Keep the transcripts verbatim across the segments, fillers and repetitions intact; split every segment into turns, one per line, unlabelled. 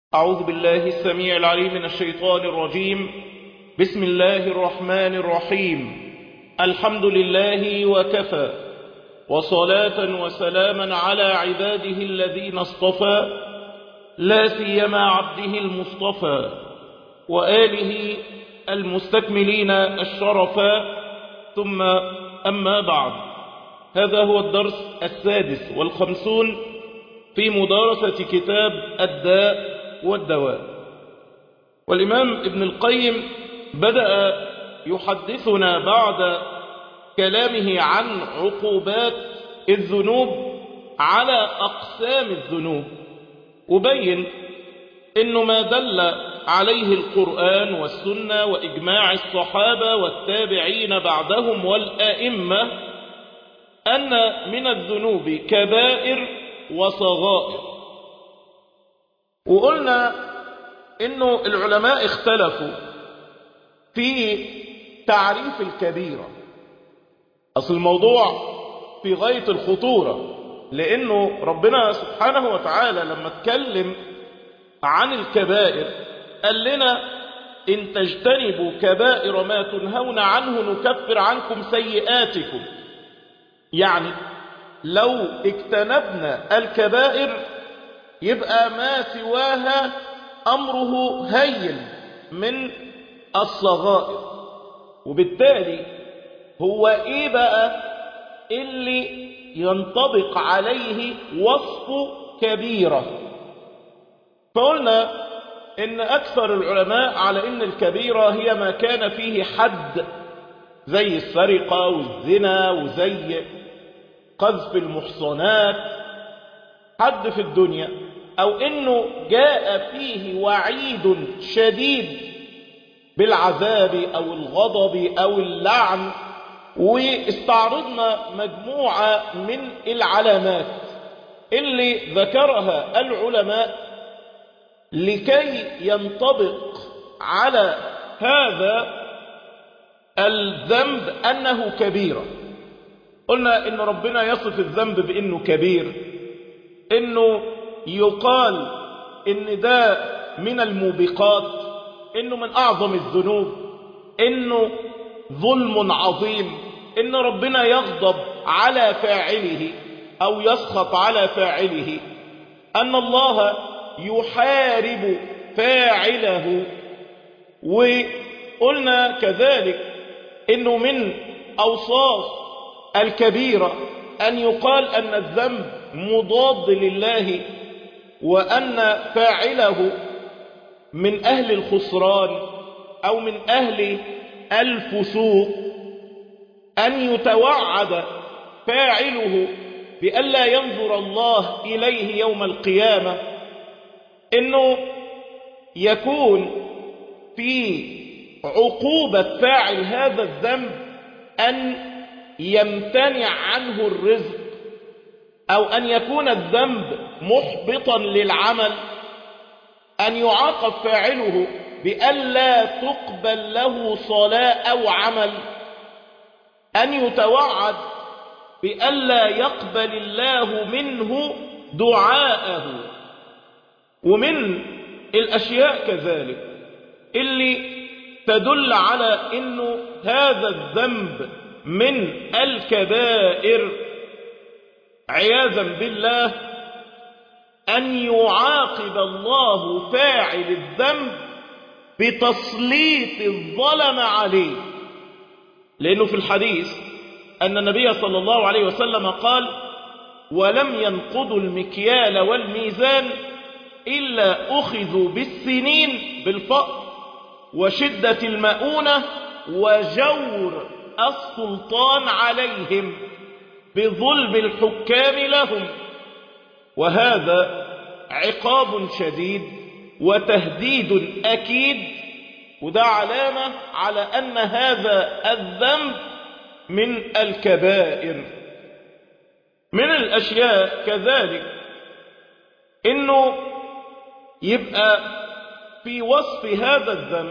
أعوذ بالله السميع العليم من الشيطان الرجيم. بسم الله الرحمن الرحيم. الحمد لله وكفى، وصلاة وسلاما على عباده الذين اصطفى، لا سيما عبده المصطفى وآله المستكملين الشرفا، ثم أما بعد. هذا هو الدرس السادس والخمسون في مدارسة كتاب الداء والدواء. والإمام ابن القيم بدأ يحدثنا بعد كلامه عن عقوبات الذنوب على أقسام الذنوب، وبين إنه ما دل عليه القرآن والسنة وإجماع الصحابة والتابعين بعدهم والآئمة أن من الذنوب كبائر وصغائر. وقلنا إنه العلماء اختلفوا في تعريف الكبيرة. أصل الموضوع في غاية الخطورة، لأنه ربنا سبحانه وتعالى لما اتكلم عن الكبائر قال لنا إن تجتنبوا كبائر ما تنهون عنه نكفر عنكم سيئاتكم. يعني لو اجتنبنا الكبائر يبقى ما سواها أمره هين من الصغائر. وبالتالي هو إيه بقى اللي ينطبق عليه وصف كبيرة؟ فقلنا إن أكثر العلماء على إن الكبيرة هي ما كان فيه حد، زي السرقة والزنا وزي قذف المحصنات، حد في الدنيا، أو إنه جاء فيه وعيد شديد بالعذاب أو الغضب أو اللعن. واستعرضنا مجموعة من العلامات اللي ذكرها العلماء لكي ينطبق على هذا الذنب أنه كبيرة. قلنا إن ربنا يصف الذنب بأنه كبير، إنه يقال إن ده من الموبقات، إنه من أعظم الذنوب، إنه ظلم عظيم، إن ربنا يغضب على فاعله أو يسخط على فاعله، أن الله يحارب فاعله. وقلنا كذلك إنه من أوصاف الكبيرة أن يقال أن الذنب مضاد لله، وأن فاعله من أهل الخسران أو من أهل الفسوق، أن يتوعد فاعله بألا ينظر الله إليه يوم القيامة، إنه يكون في عقوبة فاعل هذا الذنب أن يمتنع عنه الرزق، أو أن يكون الذنب محبطا للعمل، أن يعاقب فاعله بألا تقبل له صلاة أو عمل، أن يتوعد بألا يقبل الله منه دعاءه. ومن الأشياء كذلك اللي تدل على أنه هذا الذنب من الكبائر عياذا بالله أن يعاقب الله فاعل الذنب بتسليط الظلم عليه. لأنه في الحديث أن النبي صلى الله عليه وسلم قال: ولم ينقضوا المكيال والميزان إلا أخذوا بالسنين، بالفقر وشدة المؤونة وجور السلطان عليهم، بظلم الحكام لهم. وهذا عقاب شديد وتهديد أكيد، وده علامة على أن هذا الذنب من الكبائر. من الأشياء كذلك إنه يبقى في وصف هذا الذنب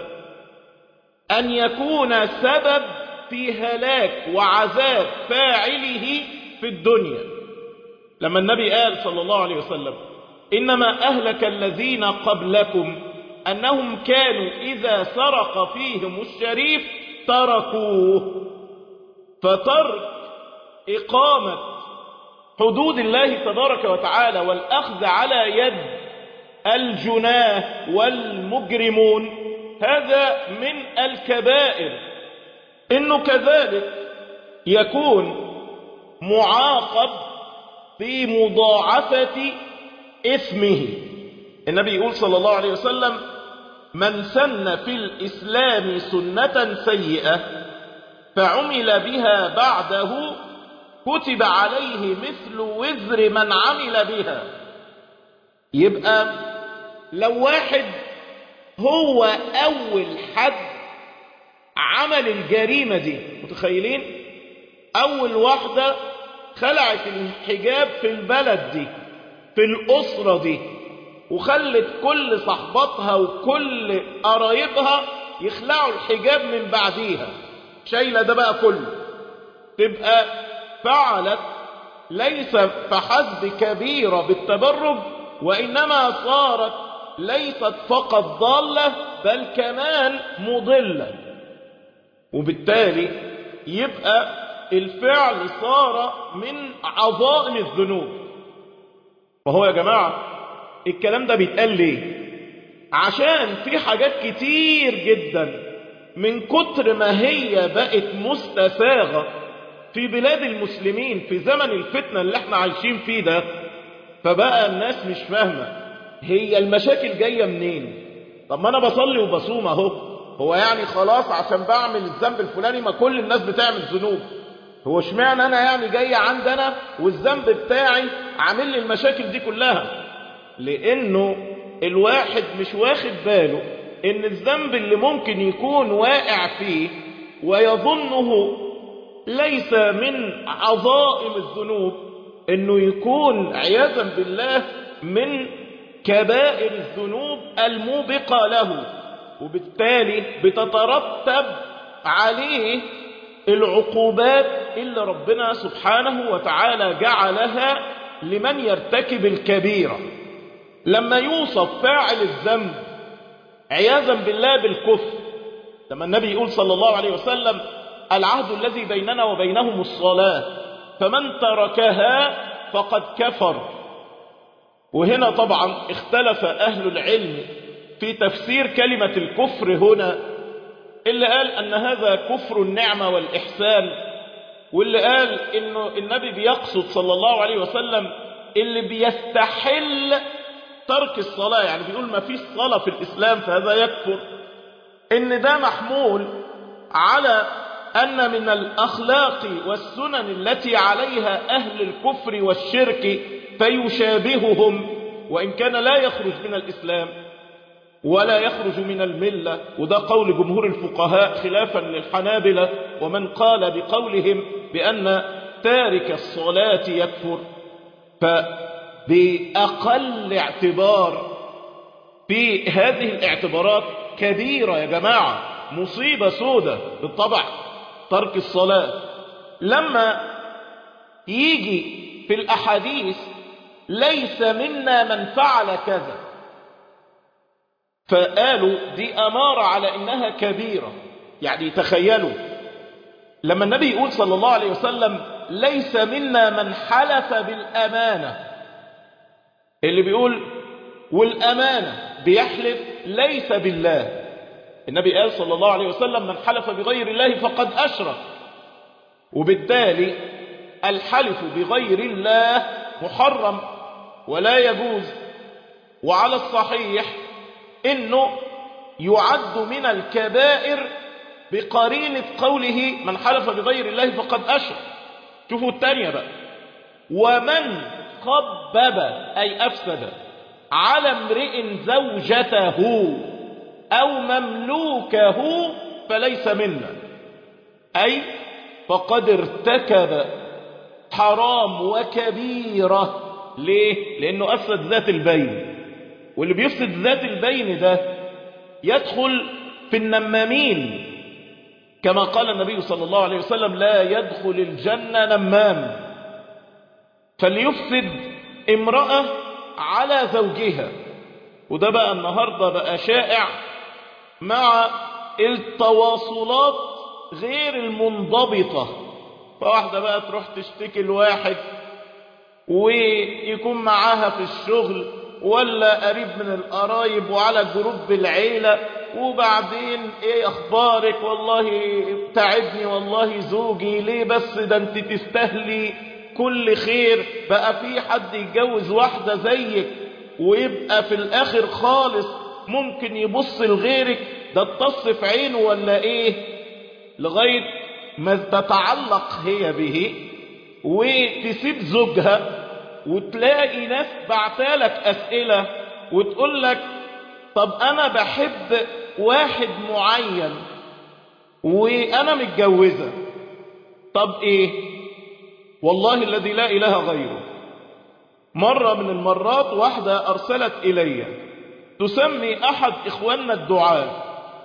أن يكون سبب في هلاك وعذاب فاعله في الدنيا. لما النبي قال صلى الله عليه وسلم إنما أهلك الذين قبلكم أنهم كانوا إذا سرق فيهم الشريف تركوه. فترك إقامة حدود الله تبارك وتعالى والأخذ على يد الجناه والمجرمون هذا من الكبائر. إنه كذلك يكون معاقب بمضاعفة إثمه. النبي يقول صلى الله عليه وسلم: من سن في الإسلام سنة سيئة فعمل بها بعده كتب عليه مثل وزر من عمل بها. يبقى لو واحد هو أول حد عمل الجريمة دي، متخيلين؟ أول واحدة خلعت الحجاب في البلد دي، في الأسرة دي، وخلت كل صحباتها وكل قرايبها يخلعوا الحجاب من بعديها، شايلة ده بقى كله، تبقى فعلت ليس فحسب كبيرة بالتبرج، وإنما صارت ليست فقط ضالة بل كمان مضلة. وبالتالي يبقى الفعل صار من عظائم الذنوب. فهو يا جماعة الكلام ده بيتقال ليه؟ عشان في حاجات كتير جدا من كتر ما هي بقت مستساغة في بلاد المسلمين في زمن الفتنة اللي احنا عايشين فيه ده، فبقى الناس مش فاهمة هي المشاكل جاية منين. طب ما انا بصلي وبصوم اهو، هو يعني خلاص عشان بعمل الذنب الفلاني ما كل الناس بتعمل ذنوب، هو اشمعنى انا يعني جاي عندنا والذنب بتاعي عامل لي المشاكل دي كلها؟ لانه الواحد مش واخد باله ان الذنب اللي ممكن يكون واقع فيه ويظنه ليس من عظائم الذنوب، انه يكون عياذا بالله من كبائر الذنوب الموبقة له، وبالتالي بتترتب عليه العقوبات اللي ربنا سبحانه وتعالى جعلها لمن يرتكب الكبيرة. لما يوصف فاعل الذنب عياذا بالله بالكفر، لما النبي يقول صلى الله عليه وسلم: العهد الذي بيننا وبينهم الصلاة فمن تركها فقد كفر. وهنا طبعا اختلف أهل العلم في تفسير كلمة الكفر هنا، اللي قال أن هذا كفر النعمة والإحسان، واللي قال إنه النبي بيقصد صلى الله عليه وسلم اللي بيستحل ترك الصلاة، يعني بيقول ما فيش صلاة في الإسلام فهذا يكفر. إن ده محمول على أن من الأخلاق والسنن التي عليها أهل الكفر والشرك فيشابههم، وإن كان لا يخرج من الإسلام ولا يخرج من الملة. وده قول جمهور الفقهاء خلافا للحنابلة ومن قال بقولهم بأن تارك الصلاة يكفر. فبأقل اعتبار في هذه الاعتبارات كبيرة يا جماعة، مصيبة سودة بالطبع ترك الصلاة. لما يجي في الأحاديث ليس منا من فعل كذا، فقالوا دي أمارة على إنها كبيرة. يعني تخيلوا لما النبي يقول صلى الله عليه وسلم ليس منا من حلف بالأمانة، اللي بيقول والأمانة بيحلف ليس بالله. النبي قال صلى الله عليه وسلم: من حلف بغير الله فقد أشرك. وبالتالي الحلف بغير الله محرم ولا يجوز، وعلى الصحيح إنه يعد من الكبائر بقرينة قوله من حلف بغير الله فقد أشرك. شوفوا الثانية بقى: ومن خبب أي أفسد على امرئ زوجته أو مملوكه فليس منا، أي فقد ارتكب حرام وكبيرة. ليه؟ لأنه أفسد ذات البين، واللي بيفسد ذات البين ده يدخل في النمامين، كما قال النبي صلى الله عليه وسلم: لا يدخل الجنة نمام. فاللي يفسد امرأة على زوجها. وده بقى النهاردة بقى شائع مع التواصلات غير المنضبطة. فواحدة بقى تروح تشتكي الواحد ويكون معاها في الشغل ولا قريب من القرايب وعلى جروب العيلة، وبعدين ايه اخبارك؟ والله تعبني والله زوجي، ليه بس؟ ده انت تستهلي كل خير. بقى في حد يتجوز واحدة زيك ويبقى في الاخر خالص ممكن يبص لغيرك؟ ده اتص في عينه ولا ايه؟ لغاية ما تتعلق هي به وتسيب زوجها، وتلاقي ناس بعتالك اسئلة وتقول لك طب انا بحب واحد معين وانا متجوزة، طب ايه؟ والله الذي لا اله غيره، مرة من المرات واحدة ارسلت الي تسمي احد اخواننا الدعاة،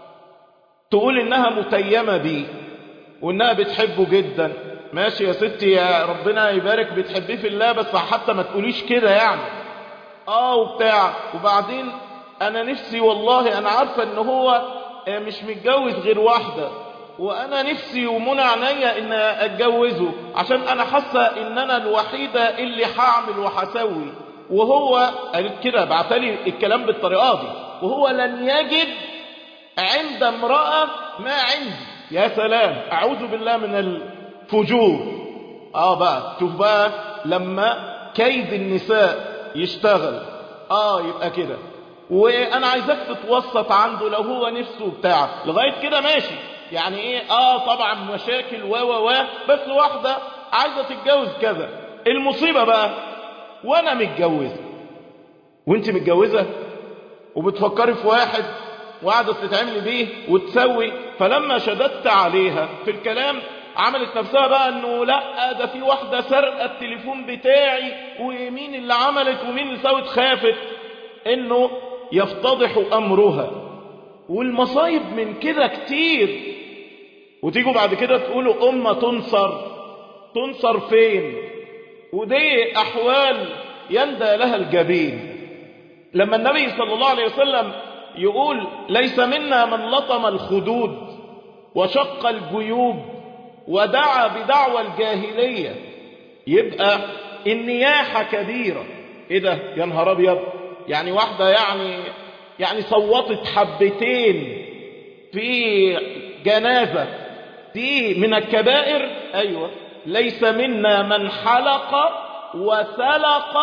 تقول انها متيمة بيه وانها بتحبه جدا. ماشي يا ستي، يا ربنا يبارك، بتحبيه في الله، بس حتى ما تقوليش كده يعني. اه وبتاع. وبعدين انا نفسي والله، انا عارفة ان هو مش متجوز غير واحدة، وانا نفسي ومنى عينيا ان اتجوزه عشان انا حاسة ان انا الوحيدة اللي هعمل وهسوي. وهو قالت كده، بعتلي الكلام بالطريقة دي، وهو لن يجد عند امرأة ما عندي. يا سلام، اعوذ بالله من الفجور. اه بقى شوف بقى لما كيد النساء يشتغل، اه يبقى كده. وانا عايزك تتوسط عنده لو هو نفسه بتاع، لغاية كده ماشي يعني ايه. اه طبعا مشاكل و و و بس واحدة عايزة تتجوز كذا. المصيبة بقى وانا متجوزة وانت متجوزة وبتفكري في واحد وقعدت تتعملي بيه وتسوي. فلما شددت عليها في الكلام عملت نفسها بقى انه لا، ده في واحدة سرقة التليفون بتاعي ومين اللي عملت ومين اللي سوت. خافت انه يفتضح امرها. والمصايب من كده كتير. وتيجوا بعد كده تقولوا امة تنصر. تنصر فين؟ ودي احوال يندى لها الجبين. لما النبي صلى الله عليه وسلم يقول ليس منا من لطم الخدود وشق الجيوب ودعا بدعوى الجاهلية، يبقى النياحة كبيرة. ايه ده يا نهار ابيض؟ يعني واحدة يعني يعني صوتت حبتين في جنازة، دي من الكبائر؟ ايوه. ليس منا من حلق وسلق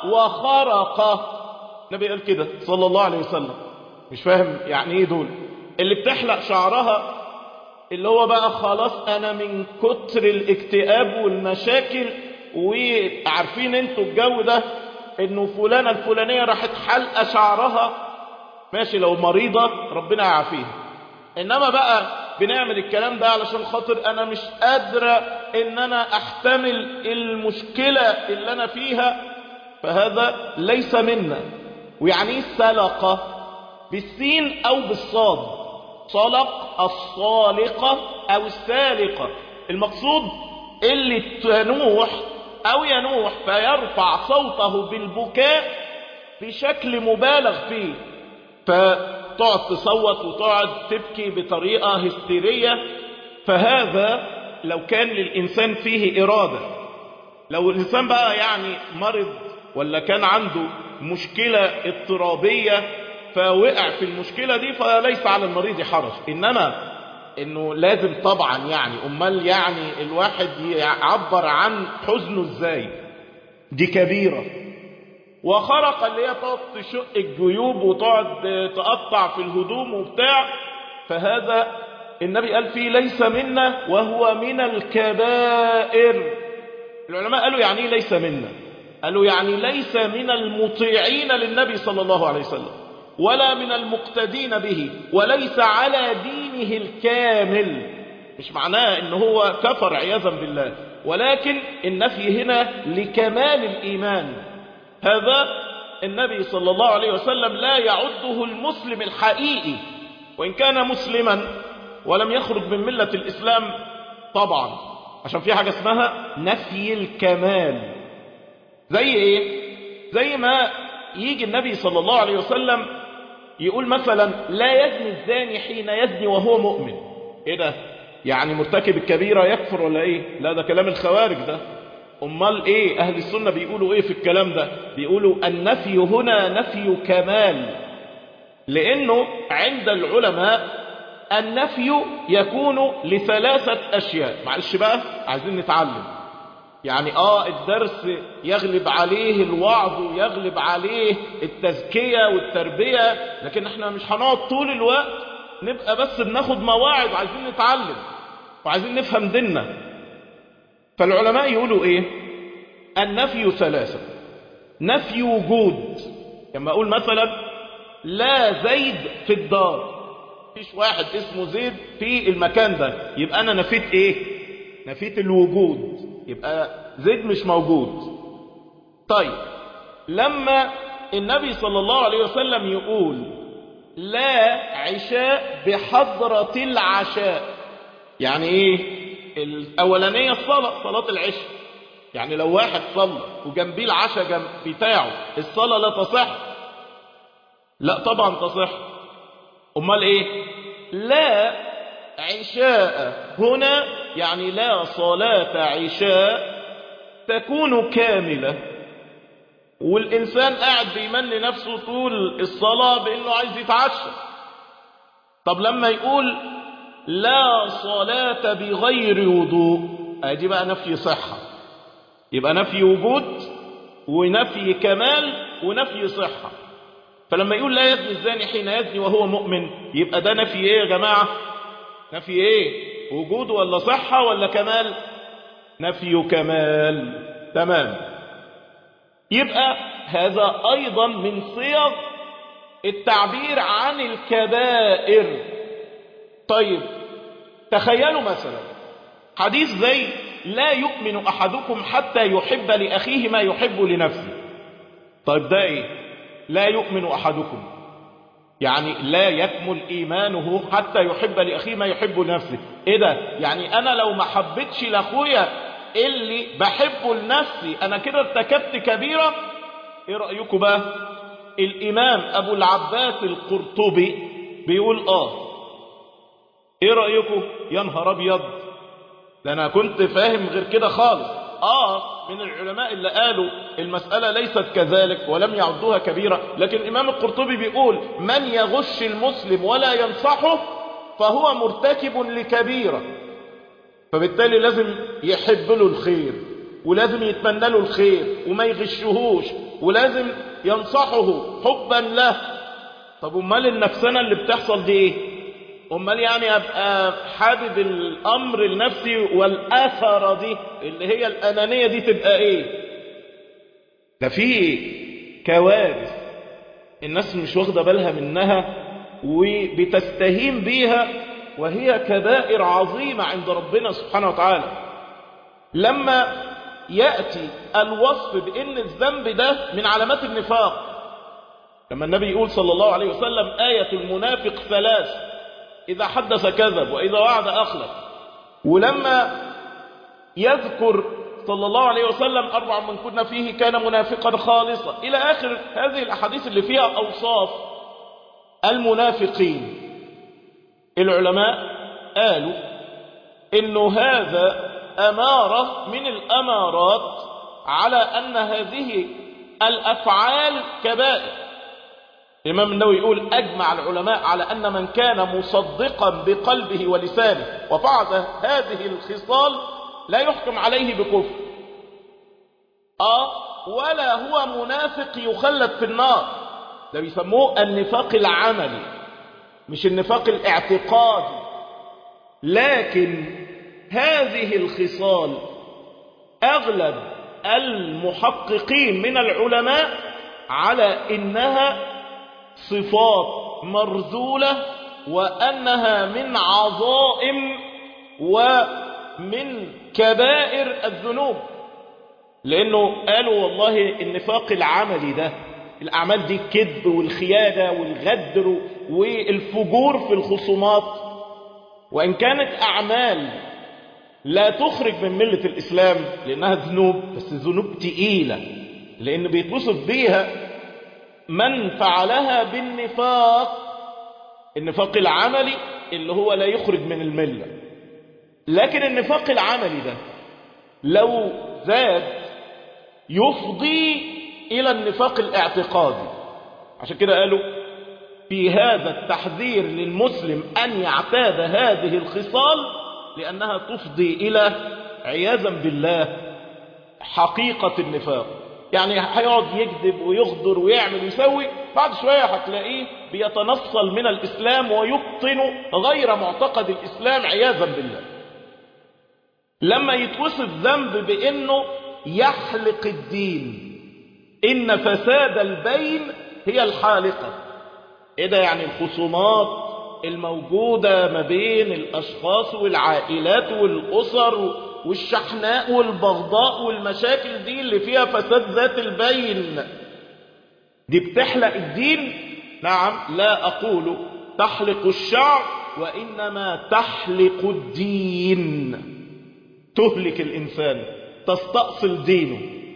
وخرق. النبي قال كده صلى الله عليه وسلم. مش فاهم يعني ايه دول اللي بتحلق شعرها، اللي هو بقى خلاص انا من كتر الاكتئاب والمشاكل. وعارفين انتوا الجو ده، انه فلانة الفلانية راحت حلقة شعرها. ماشي لو مريضة ربنا يعافيها، انما بقى بنعمل الكلام ده علشان خاطر انا مش قادرة ان انا احتمل المشكلة اللي انا فيها. فهذا ليس منا. ويعني السلقة بالسين او بالصاد، صلق الصالقة او السالقة. المقصود اللي تنوح او ينوح فيرفع صوته بالبكاء بشكل مبالغ فيه، فتقعد تصوت وتقعد تبكي بطريقة هستيرية. فهذا لو كان للإنسان فيه إرادة. لو الإنسان بقى يعني مرض ولا كان عنده مشكلة اضطرابية فوقع في المشكلة دي فليس على المريض حرج. إنما إنه لازم طبعا يعني أمال يعني الواحد يعبر عن حزنه إزاي؟ دي كبيرة. وخرق اللي هي تقعد تشق الجيوب وتقعد تقطع في الهدوم وبتاع، فهذا النبي قال فيه ليس منا وهو من الكبائر. العلماء قالوا يعني ايه ليس منا؟ قالوا يعني ليس من المطيعين للنبي صلى الله عليه وسلم ولا من المقتدين به، وليس على دينه الكامل. مش معناه ان هو كفر عياذا بالله، ولكن النفي هنا لكمال الإيمان. هذا النبي صلى الله عليه وسلم لا يعده المسلم الحقيقي، وإن كان مسلما ولم يخرج من ملة الإسلام طبعا، عشان في حاجة اسمها نفي الكمال. زي ايه؟ زي ما يجي النبي صلى الله عليه وسلم يقول مثلا لا يزني الزاني حين يزني وهو مؤمن. ايه ده؟ يعني مرتكب الكبيرة يكفر ولا ايه؟ لا ده كلام الخوارج ده. امال ايه اهل السنة بيقولوا ايه في الكلام ده؟ بيقولوا النفي هنا نفي كمال، لانه عند العلماء النفي يكون لثلاثة اشياء. معلش بقى عايزين نتعلم، يعني اه الدرس يغلب عليه الوعظ ويغلب عليه التزكية والتربية، لكن احنا مش هنقعد طول الوقت نبقى بس بناخد مواعظ، عايزين نتعلم وعايزين نفهم ديننا. فالعلماء يقولوا ايه؟ النفي ثلاثة. نفي وجود، لما اقول مثلا لا زيد في الدار، مفيش واحد اسمه زيد في المكان ده، يبقى انا نفيت ايه؟ نفيت الوجود، يبقى زيد مش موجود. طيب لما النبي صلى الله عليه وسلم يقول لا عشاء بحضرة العشاء، يعني ايه؟ الاولانية الصلاة، صلاة العشاء، يعني لو واحد صلى وجنبيه العشاء جنب بتاعه الصلاة لا تصح؟ لا طبعا تصح. امال ايه؟ لا عشاء هنا يعني لا صلاة عشاء تكون كاملة، والإنسان قاعد بيمن لنفسه طول الصلاة بأنه عايز يتعشى. طب لما يقول لا صلاة بغير وضوء، ادي بقى نفي صحة، يبقى نفي وجود ونفي كمال ونفي صحة. فلما يقول لا يزني الزاني حين يزني وهو مؤمن، يبقى ده نفي ايه يا جماعة؟ نفي ايه؟ وجود ولا صحة ولا كمال؟ نفي كمال. تمام. يبقى هذا ايضا من صيغ التعبير عن الكبائر. طيب تخيلوا مثلا حديث زي لا يؤمن احدكم حتى يحب لاخيه ما يحب لنفسه. طيب ده ايه؟ لا يؤمن احدكم يعني لا يكمل ايمانه حتى يحب لاخيه ما يحب لنفسه. ايه ده؟ يعني انا لو ما حبيتش لاخويا اللي بحبه لنفسي انا كده ارتكبت كبيرة؟ ايه رأيكم بقى؟ الامام ابو العباس القرطبي بيقول اه. ايه رأيكم؟ يا نهار ابيض، ده انا كنت فاهم غير كده خالص. اه من العلماء اللي قالوا المسألة ليست كذلك ولم يعدوها كبيرة، لكن الامام القرطبي بيقول من يغش المسلم ولا ينصحه فهو مرتكب لكبيرة، فبالتالي لازم يحب له الخير ولازم يتمنى له الخير وما يغشهوش ولازم ينصحه حبا له. طب امال النفسنة اللي بتحصل دي ايه؟ امال يعني ابقى حابب الامر النفسي والاثر دي اللي هي الانانية دي تبقى ايه؟ ده في كوارث الناس مش واخدة بالها منها وبتستهين بيها، وهي كبائر عظيمة عند ربنا سبحانه وتعالى. لما يأتي الوصف بأن الذنب ده من علامات النفاق، لما النبي يقول صلى الله عليه وسلم آية المنافق ثلاث: إذا حدث كذب وإذا وعد أخلف. ولما يذكر صلى الله عليه وسلم أربع من كنا فيه كان منافقا خالصا إلى آخر هذه الأحاديث اللي فيها أوصاف المنافقين، العلماء قالوا إنه هذا أمارة من الأمارات على أن هذه الأفعال كبائر. الإمام النووي يقول أجمع العلماء على أن من كان مصدقا بقلبه ولسانه وفعل هذه الخصال لا يحكم عليه بكفر آه ولا هو منافق يخلد في النار. ده بيسموه النفاق العملي مش النفاق الاعتقادي. لكن هذه الخصال أغلب المحققين من العلماء على إنها صفات مرذولة وأنها من عظائم ومن كبائر الذنوب، لأنه قالوا والله النفاق العملي ده الأعمال دي الكذب والخيانة والغدر والفجور في الخصومات، وإن كانت أعمال لا تخرج من ملة الإسلام لأنها ذنوب، بس ذنوب تقيلة لأن بيتوصف بيها من فعلها بالنفاق، النفاق العملي اللي هو لا يخرج من الملة. لكن النفاق العملي ده لو زاد يفضي إلى النفاق الاعتقادي. عشان كده قالوا في هذا التحذير للمسلم أن يعتاد هذه الخصال، لأنها تفضي إلى عياذا بالله حقيقة النفاق. يعني هيقعد يكذب ويغدر ويعمل ويسوي، بعد شوية هتلاقيه بيتنصل من الإسلام ويبطن غير معتقد الإسلام عياذا بالله. لما يتوصف ذنب بأنه يحلق الدين، إن فساد البين هي الحالقة. إيه ده؟ يعني الخصومات الموجودة ما بين الأشخاص والعائلات والأسر والشحناء والبغضاء والمشاكل دي اللي فيها فساد ذات البين، دي بتحلق الدين؟ نعم، لا أقول تحلق الشعر، وإنما تحلق الدين، تهلك الإنسان، تستأصل دينه.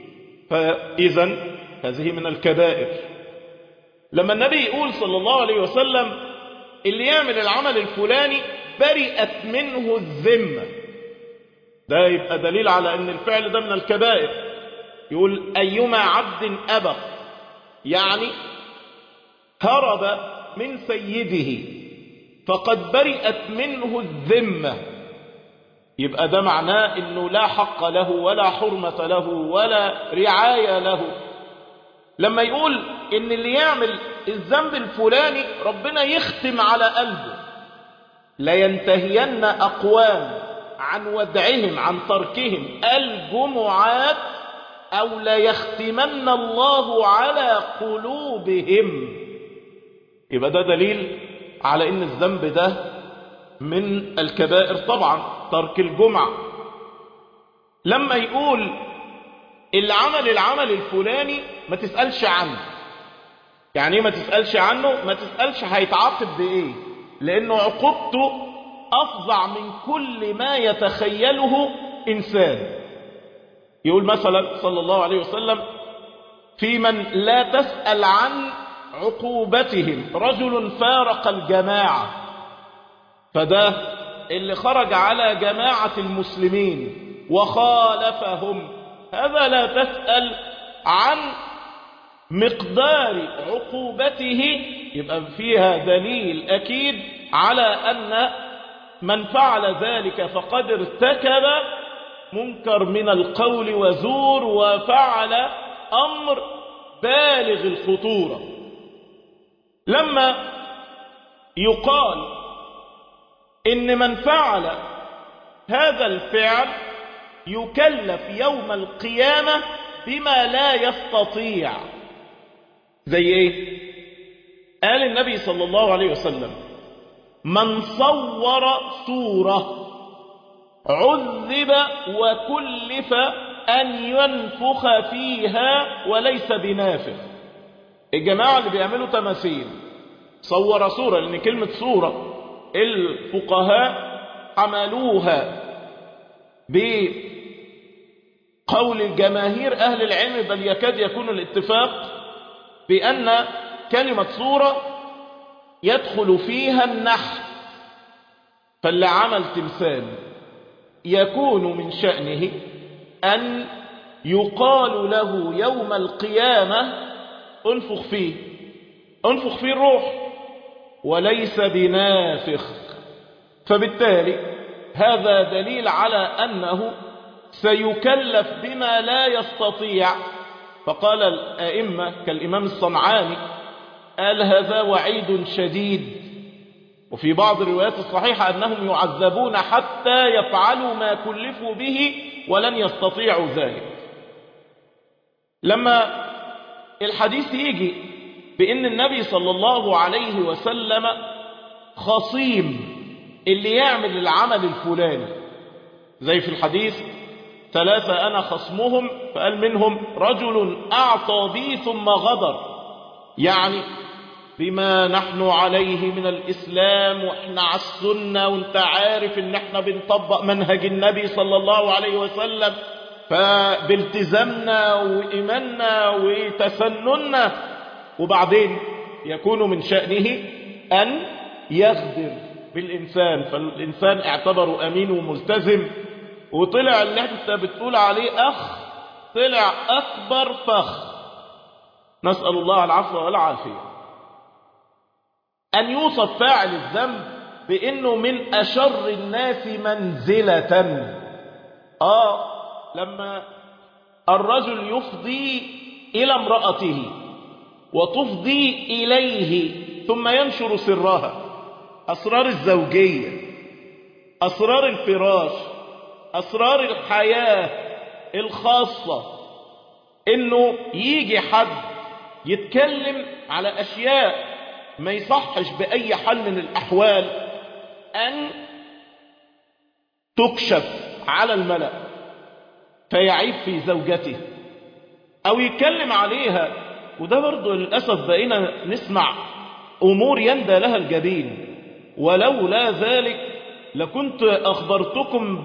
فإذا هذه من الكبائر. لما النبي يقول صلى الله عليه وسلم اللي يعمل العمل الفلاني برئت منه الذمة، ده يبقى دليل على أن الفعل ده من الكبائر. يقول أيما عبد أبق، يعني هرب من سيده فقد برئت منه الذمة، يبقى ده معناه أنه لا حق له ولا حرمة له ولا رعاية له. لما يقول ان اللي يعمل الذنب الفلاني ربنا يختم على قلبه، لا ينتهين أقوام عن ودعهم عن تركهم الجمعات أو لا يختمن الله على قلوبهم. يبقى ده دليل على ان الذنب ده من الكبائر طبعا، ترك الجمعة. لما يقول اللي عمل العمل الفلاني ما تسألش عنه، يعني ما تسألش عنه، ما تسألش هيتعاقب بإيه، لأنه عقوبته أفظع من كل ما يتخيله إنسان. يقول مثلا صلى الله عليه وسلم في من لا تسأل عن عقوبتهم رجل فارق الجماعة، فده اللي خرج على جماعة المسلمين وخالفهم، هذا لا تسأل عن مقدار عقوبته. يبقى فيها دليل أكيد على أن من فعل ذلك فقد ارتكب منكر من القول وزور وفعل أمر بالغ الخطورة. لما يقال إن من فعل هذا الفعل يكلف يوم القيامة بما لا يستطيع، زي ايه؟ قال النبي صلى الله عليه وسلم من صور صورة عذب وكلف أن ينفخ فيها وليس بنافخ. الجماعة اللي بيعملوا تماثيل صور صورة، لأن كلمة صورة الفقهاء حملوها بقول الجماهير أهل العلم، بل يكاد يكون الاتفاق بأن كلمة صورة يدخل فيها النحت. فاللي عمل تمثال يكون من شأنه أن يقال له يوم القيامة انفخ فيه، انفخ فيه الروح وليس بنافخ. فبالتالي هذا دليل على أنه سيكلف بما لا يستطيع. فقال الأئمة كالإمام الصنعاني قال هذا وعيد شديد. وفي بعض الروايات الصحيحة أنهم يعذبون حتى يفعلوا ما كلفوا به ولن يستطيعوا ذلك. لما الحديث يجي بأن النبي صلى الله عليه وسلم خصيم اللي يعمل العمل الفلاني، زي في الحديث ثلاثة أنا خصمهم، فقال منهم رجل أعطى بي ثم غدر، يعني بما نحن عليه من الإسلام وإحنا على السنة، وانت عارف إن إحنا بنطبق منهج النبي صلى الله عليه وسلم، فبالتزامنا وإيماننا وتسنننا وبعدين يكون من شأنه أن يغدر بالإنسان، فالإنسان اعتبره أمين وملتزم، وطلع اللي انت بتقول عليه أخ طلع أكبر فخ. نسأل الله العفو والعافية. أن يوصف فاعل الذنب بأنه من أشر الناس منزلة. آه لما الرجل يفضي إلى امرأته وتفضي إليه ثم ينشر سرها، أسرار الزوجية، أسرار الفراش، أسرار الحياة الخاصة، إنه يجي حد يتكلم على أشياء ما يصحش بأي حال من الأحوال أن تكشف على الملأ فيعيب في زوجته أو يتكلم عليها. وده برضو للأسف بقينا نسمع أمور يندى لها الجبين. ولولا ذلك لكنت أخبرتكم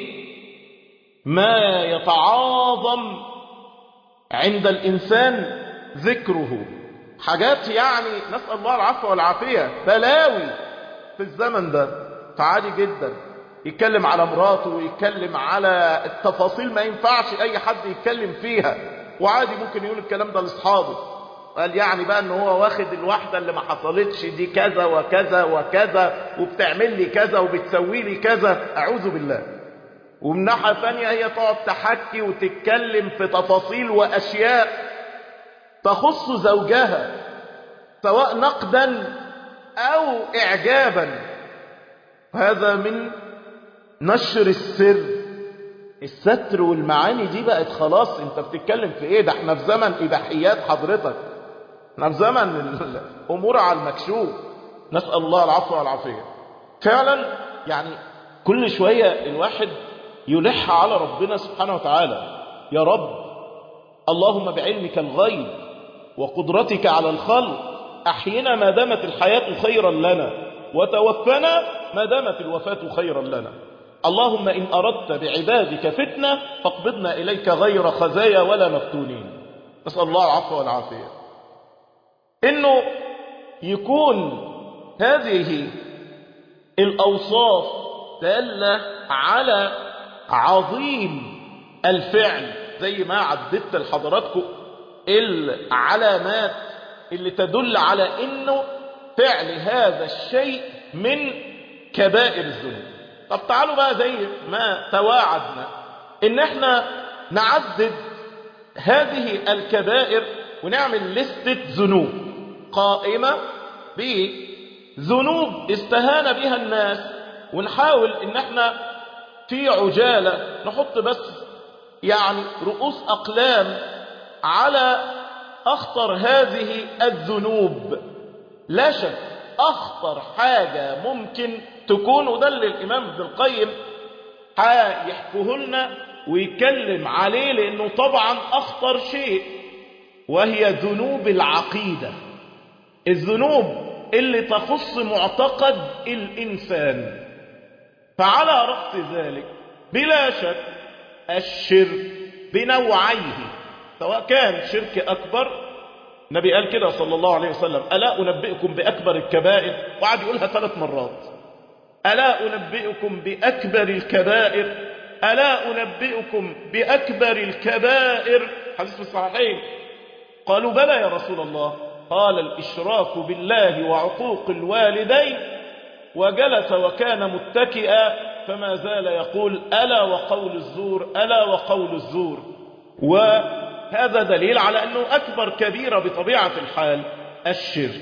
بما يتعاظم عند الإنسان ذكره، حاجات يعني نسأل الله العفو والعافية، بلاوي في الزمن ده. فعادي جدا يتكلم على مراته ويتكلم على التفاصيل ما ينفعش أي حد يتكلم فيها، وعادي ممكن يقول الكلام ده لأصحابه. قال يعني بقى ان هو واخد الواحدة اللي ما حصلتش دي كذا وكذا وكذا وبتعمل لي كذا وبتسوي لي كذا، أعوذ بالله. ومن ناحية ثانية هي تقعد تحكي وتتكلم في تفاصيل وأشياء تخص زوجها سواء نقدا أو إعجابا. هذا من نشر السر. الستر والمعاني دي بقت خلاص، انت بتتكلم في ايه؟ ده احنا في زمن إباحيات حضرتك، احنا في زمن الأمور على المكشوف. نسأل الله العفو والعافية. فعلا يعني كل شوية الواحد يلح على ربنا سبحانه وتعالى، يا رب اللهم بعلمك الغيب وقدرتك على الخلق أحينا ما دامت الحياة خيرا لنا وتوفنا ما دامت الوفاة خيرا لنا. اللهم إن أردت بعبادك فتنة فاقبضنا إليك غير خزايا ولا مفتونين. نسأل الله العفو والعافية. إنه يكون هذه الأوصاف دالة على عظيم الفعل، زي ما عددت لحضراتكم العلامات اللي تدل على إنه فعل هذا الشيء من كبائر الذنوب. طب تعالوا بقى زي ما تواعدنا إن احنا نعدد هذه الكبائر ونعمل لستة ذنوب قائمة بذنوب استهان بها الناس، ونحاول ان احنا في عجالة نحط بس يعني رؤوس أقلام على أخطر هذه الذنوب. لا شك أخطر حاجة ممكن تكون، وده اللي الإمام ابن القيم هيحكوه لنا ويتكلم عليه لأنه طبعا أخطر شيء، وهي ذنوب العقيدة، الذنوب اللي تخص معتقد الإنسان. فعلى رأس ذلك بلا شك الشرك بنوعيه، سواء كان شرك أكبر، النبي قال كده صلى الله عليه وسلم: ألا أنبئكم بأكبر الكبائر؟ وقعد يقولها ثلاث مرات: ألا أنبئكم بأكبر الكبائر؟ ألا أنبئكم بأكبر الكبائر؟ حديث في الصحيحين. قالوا: بلى يا رسول الله. قال: الإشراك بالله وعقوق الوالدين. وجلس وكان متكئا فما زال يقول: ألا وقول الزور، ألا وقول الزور. وهذا دليل على أنه أكبر كبيرة بطبيعة الحال الشرك.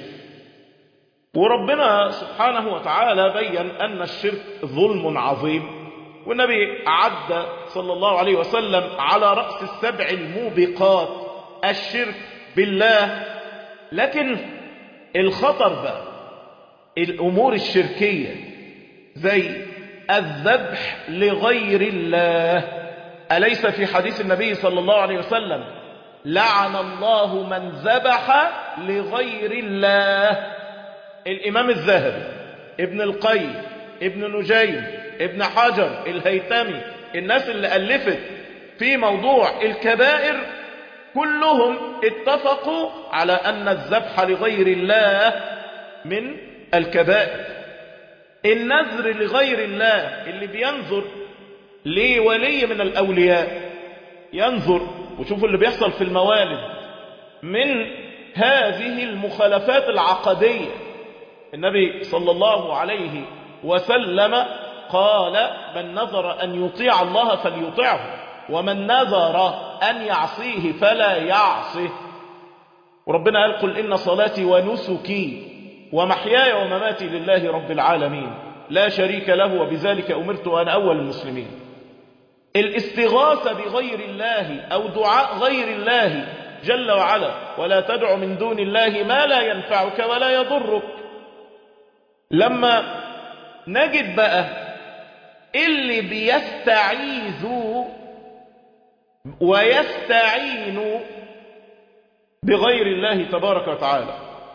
وربنا سبحانه وتعالى بيّن أن الشرك ظلم عظيم، والنبي عد صلى الله عليه وسلم على رأس السبع الموبقات الشرك بالله. لكن الخطر بقى الأمور الشركية زي الذبح لغير الله. أليس في حديث النبي صلى الله عليه وسلم: لعن الله من ذبح لغير الله؟ الإمام الذهبي، ابن القيم، ابن نجيم، ابن حجر، الهيثمي، الناس اللي ألفت في موضوع الكبائر كلهم اتفقوا على أن الذبح لغير الله من الكبائر. النذر لغير الله اللي بينذر لولي من الأولياء، ينذر، وشوفوا اللي بيحصل في الموالد من هذه المخالفات العقدية. النبي صلى الله عليه وسلم قال: من نذر أن يطيع الله فليطعه، ومن نذر أن يعصيه فلا يعصه. وربنا قال: قل إن صلاتي ونسكي ومحياي ومماتي لله رب العالمين لا شريك له وبذلك أمرت وأنا أول المسلمين. الاستغاثة بغير الله أو دعاء غير الله جل وعلا: ولا تدع من دون الله ما لا ينفعك ولا يضرك. لما نجد بقى اللي بيستعيذوا ويستعينوا بغير الله تبارك وتعالى،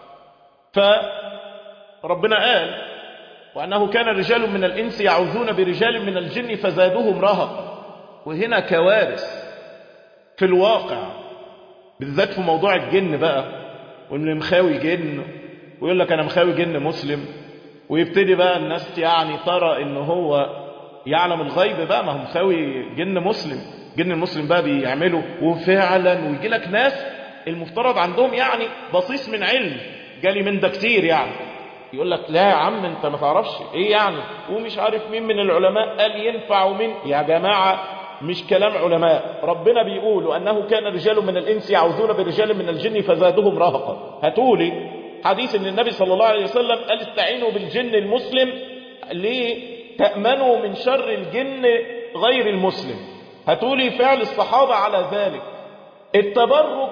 فربنا قال: وأنه كان رجال من الإنس يعوذون برجال من الجن فزادوهم رهقا. وهنا كوارث في الواقع، بالذات في موضوع الجن بقى، واللي مخاوي جن ويقول لك أنا مخاوي جن مسلم، ويبتدي بقى الناس يعني ترى إنه هو يعلم الغيب بقى، ما هو مخاوي جن مسلم. جن المسلم بقى بيعملوا وفعلا، ويجي لك ناس المفترض عندهم يعني بصيص من علم، جالي من ده كتير يعني، يقول لك لا يا عم انت ما تعرفش ايه يعني، ومش عارف مين من العلماء قال ينفع ومين. يا جماعة مش كلام علماء، ربنا بيقول: أنه كان رجال من الإنس يعوذون برجال من الجن فزادوهم رهقا. هاتولي حديث ان النبي صلى الله عليه وسلم قال: استعينوا بالجن المسلم لتأمنوا من شر الجن غير المسلم. هاتولي فعل الصحابة على ذلك. التبرك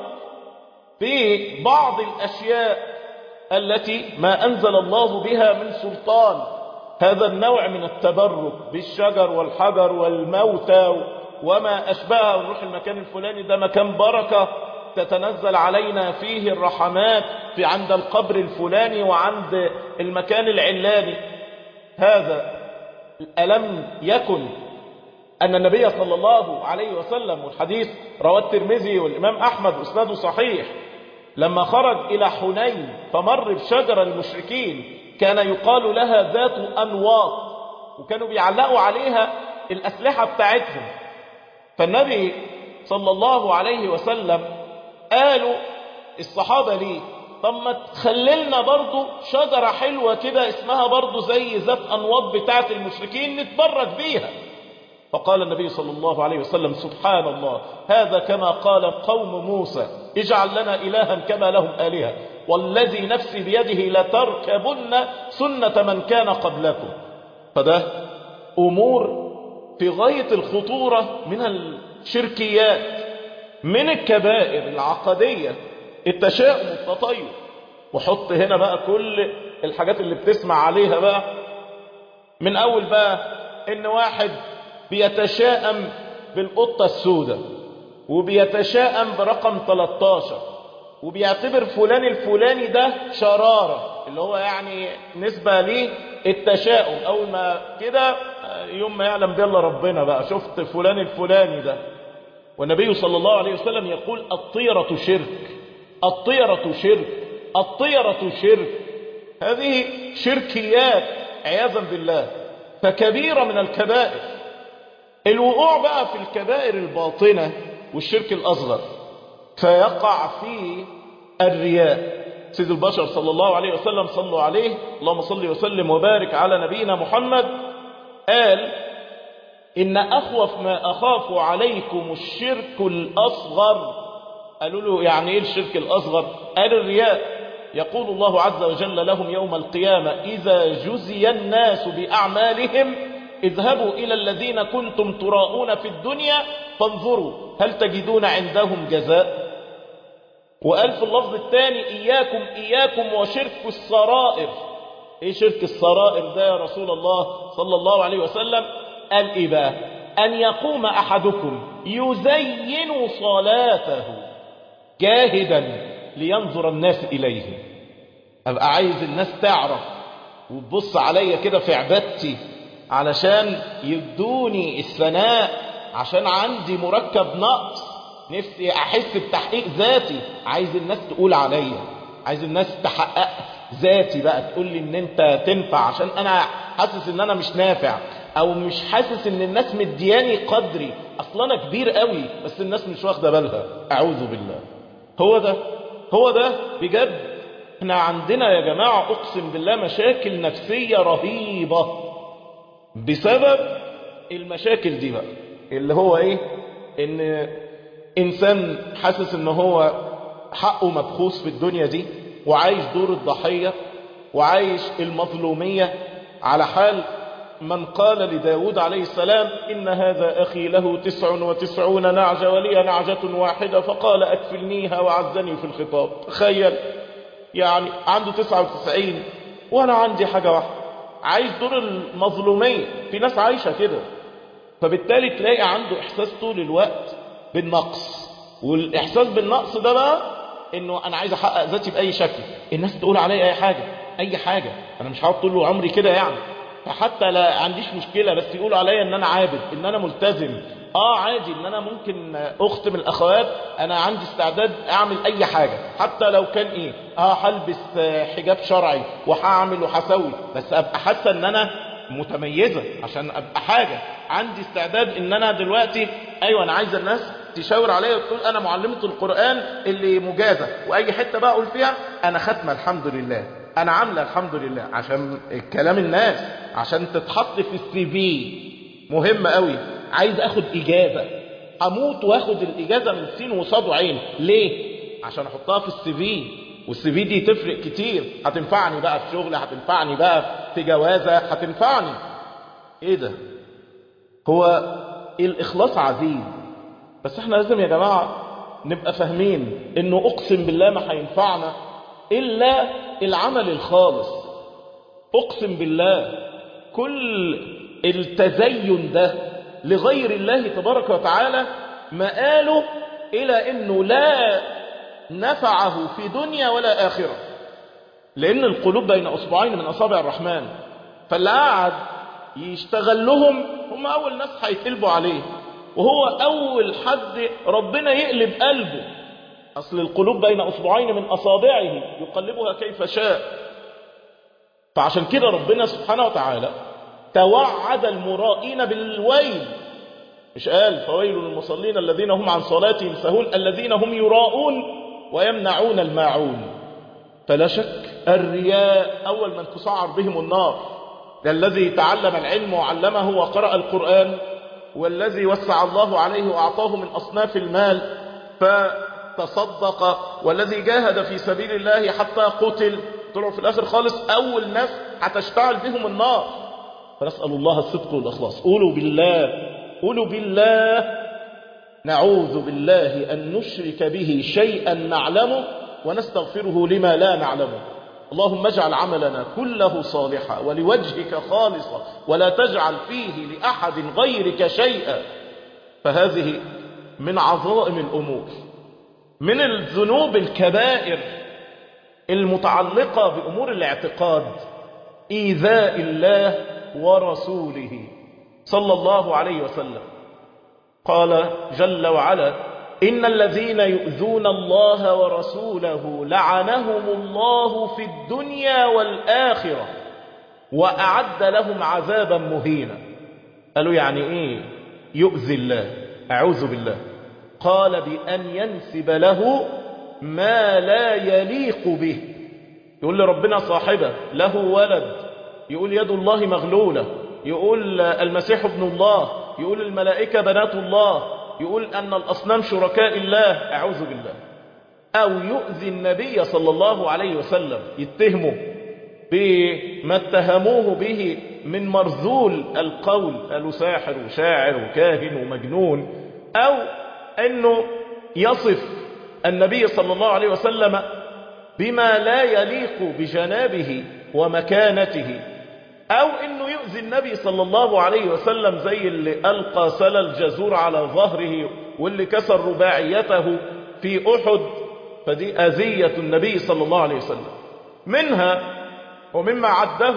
في بعض الأشياء التي ما أنزل الله بها من سلطان، هذا النوع من التبرك بالشجر والحجر والموتى وما أشبهه، ونروح المكان الفلاني ده مكان بركة تتنزل علينا فيه الرحمات، في عند القبر الفلاني وعند المكان العلاني. هذا ألم يكن أن النبي صلى الله عليه وسلم، والحديث رواه الترمذي والإمام أحمد وإسناده صحيح، لما خرج إلى حنين فمر بشجرة المشركين كان يقال لها ذات أنواط، وكانوا بيعلقوا عليها الأسلحة بتاعتهم. فالنبي صلى الله عليه وسلم قالوا الصحابة ليه: طب ما تخللنا برضو شجرة حلوة كده اسمها برضو زي ذات أنواط بتاعت المشركين نتبرك بيها. فقال النبي صلى الله عليه وسلم: سبحان الله، هذا كما قال قوم موسى: اجعل لنا إلها كما لهم آلهة، والذي نفسي بيده لتركبن سنة من كان قبلكم. فده أمور في غاية الخطورة من الشركيات، من الكبائر العقدية، التشاؤم والتطير. وحط هنا بقى كل الحاجات اللي بتسمع عليها بقى، من أول بقى إن واحد بيتشائم بالقطة السوداء، وبيتشائم برقم ثلاثة عشر، وبيعتبر فلان الفلاني ده شرارة، اللي هو يعني نسبة ليه التشاؤم. أول ما كده يوم ما يعلم بالله ربنا بقى شفت فلان الفلاني ده. والنبي صلى الله عليه وسلم يقول: الطيرة شرك، الطيرة شرك، الطيرة شرك. هذه شركيات عياذا بالله، فكبيرة من الكبائر. الوقوع بقى في الكبائر الباطنة والشرك الأصغر، فيقع فيه الرياء. سيد البشر صلى الله عليه وسلم، صلوا عليه، اللهم صل وسلم وبارك على نبينا محمد، قال: إن أخوف ما أخاف عليكم الشرك الأصغر. قالوا له: يعني إيه الشرك الأصغر؟ قال: الرياء. يقول الله عز وجل لهم يوم القيامة: إذا جزي الناس بأعمالهم اذهبوا إلى الذين كنتم تراءون في الدنيا فانظروا هل تجدون عندهم جزاء. وقال في اللفظ الثاني: إياكم إياكم وشرك السرائر. إيه شرك السرائر ده يا رسول الله صلى الله عليه وسلم؟ قال إيه بقى؟ أن يقوم أحدكم يزين صلاته جاهدا لينظر الناس إليه. أبقى عايز الناس تعرف وتبص عليا كده في عبادتي علشان يدوني الثناء، عشان عندي مركب نقص، نفسي احس بتحقيق ذاتي، عايز الناس تقول عليا، عايز الناس تحقق ذاتي بقى، تقول لي ان انت تنفع، عشان انا حاسس ان انا مش نافع، او مش حاسس ان الناس مدياني قدري، اصلا انا كبير قوي بس الناس مش واخده بالها. اعوذ بالله. هو ده هو ده بجد. احنا عندنا يا جماعه اقسم بالله مشاكل نفسيه رهيبه بسبب المشاكل دي بقى، اللي هو ايه؟ ان انسان حاسس ان هو حقه مبخوس في الدنيا دي، وعايش دور الضحية، وعايش المظلومية، على حال من قال لداود عليه السلام: إن هذا أخي له تسع وتسعون نعجة ولي نعجة واحدة فقال أكفلنيها وعزني في الخطاب. تخيل، يعني عنده تسعة وتسعين وأنا عندي حاجة واحدة، عايش دور المظلومية. في ناس عايشة كده، فبالتالي تلاقي عنده إحساس طول الوقت بالنقص، والإحساس بالنقص ده بقى إنه أنا عايز أحقق ذاتي بأي شكل، الناس تقول علي أي حاجة أي حاجة، أنا مش هقعد طول عمري كده يعني، فحتى لا عنديش مشكلة بس يقولوا عليا إن أنا عابد، إن أنا ملتزم. آه عادي إن أنا ممكن أختم الأخوات، أنا عندي استعداد أعمل أي حاجة حتى لو كان إيه، آه هلبس حجاب شرعي وهعمل وهسوي، بس أبقى حاسة إن أنا متميزة عشان أبقى حاجة، عندي استعداد إن أنا دلوقتي أيوة أنا عايز الناس تشاور عليا وتقول أنا معلمة القرآن اللي مجازة، وأي حتة بقى أقول فيها أنا ختمة الحمد لله، أنا عاملة الحمد لله، عشان كلام الناس، عشان تتحط في السي في. مهم قوي، عايز أخد إجازة، أموت وأخد الإجازة من سين وصاد وعين. ليه؟ عشان أحطها في السي في، والسي في دي تفرق كتير، هتنفعني بقى في شغل، هتنفعني بقى في جوازة، هتنفعني. إيه ده؟ هو الإخلاص عزيز، بس احنا لازم يا جماعة نبقى فاهمين إنه أقسم بالله ما هينفعنا إلا العمل الخالص. أقسم بالله كل التزين ده لغير الله تبارك وتعالى مآله إلى إنه لا نفعه في دنيا ولا آخرة، لأن القلوب بين أصبعين من أصابع الرحمن، فاللي قاعد يشتغل لهم هم أول ناس هيتقلبوا عليه، وهو أول حد ربنا يقلب قلبه. أصل القلوب بين أصبعين من أصابعه يقلبها كيف شاء. فعشان كده ربنا سبحانه وتعالى توعد المرائين بالويل، مش قال فويل للمصلين الذين هم عن صلاتهم ساهون الذين هم يراءون ويمنعون الماعون. فلا شك الرياء أول من تسعر بهم النار، ده الذي تعلم العلم وعلمه وقرأ القرآن، والذي وسع الله عليه وأعطاه من أصناف المال فتصدق، والذي جاهد في سبيل الله حتى قتل، طلعوا في الآخر خالص أول ناس هتشتعل بهم النار. فنسأل الله الصدق والإخلاص. قولوا بالله قولوا بالله نعوذ بالله أن نشرك به شيئا نعلمه ونستغفره لما لا نعلمه. اللهم اجعل عملنا كله صالحا ولوجهك خالصا ولا تجعل فيه لأحد غيرك شيئا. فهذه من عظائم الأمور، من الذنوب الكبائر المتعلقة بأمور الاعتقاد، إيذاء الله ورسوله صلى الله عليه وسلم. قال جل وعلا: إن الذين يؤذون الله ورسوله لعنهم الله في الدنيا والآخرة وأعد لهم عذابا مهينا. قالوا يعني إيه يؤذي الله؟ أعوذ بالله. قال بأن ينسب له ما لا يليق به. يقول لربنا صاحبه، له ولد، يقول يد الله مغلولة، يقول المسيح ابن الله، يقول الملائكة بنات الله، يقول أن الأصنام شركاء الله. أعوذ بالله. أو يؤذي النبي صلى الله عليه وسلم، يتهمه بما اتهموه به من مرذول القول، قالوا ساحر وشاعر وكاهن ومجنون، أو أنه يصف النبي صلى الله عليه وسلم بما لا يليق بجنابه ومكانته، أو أنه يؤذي النبي صلى الله عليه وسلم زي اللي ألقى سل الجزور على ظهره واللي كسر رباعيته في أحد. فدي أذية النبي صلى الله عليه وسلم. منها ومما عده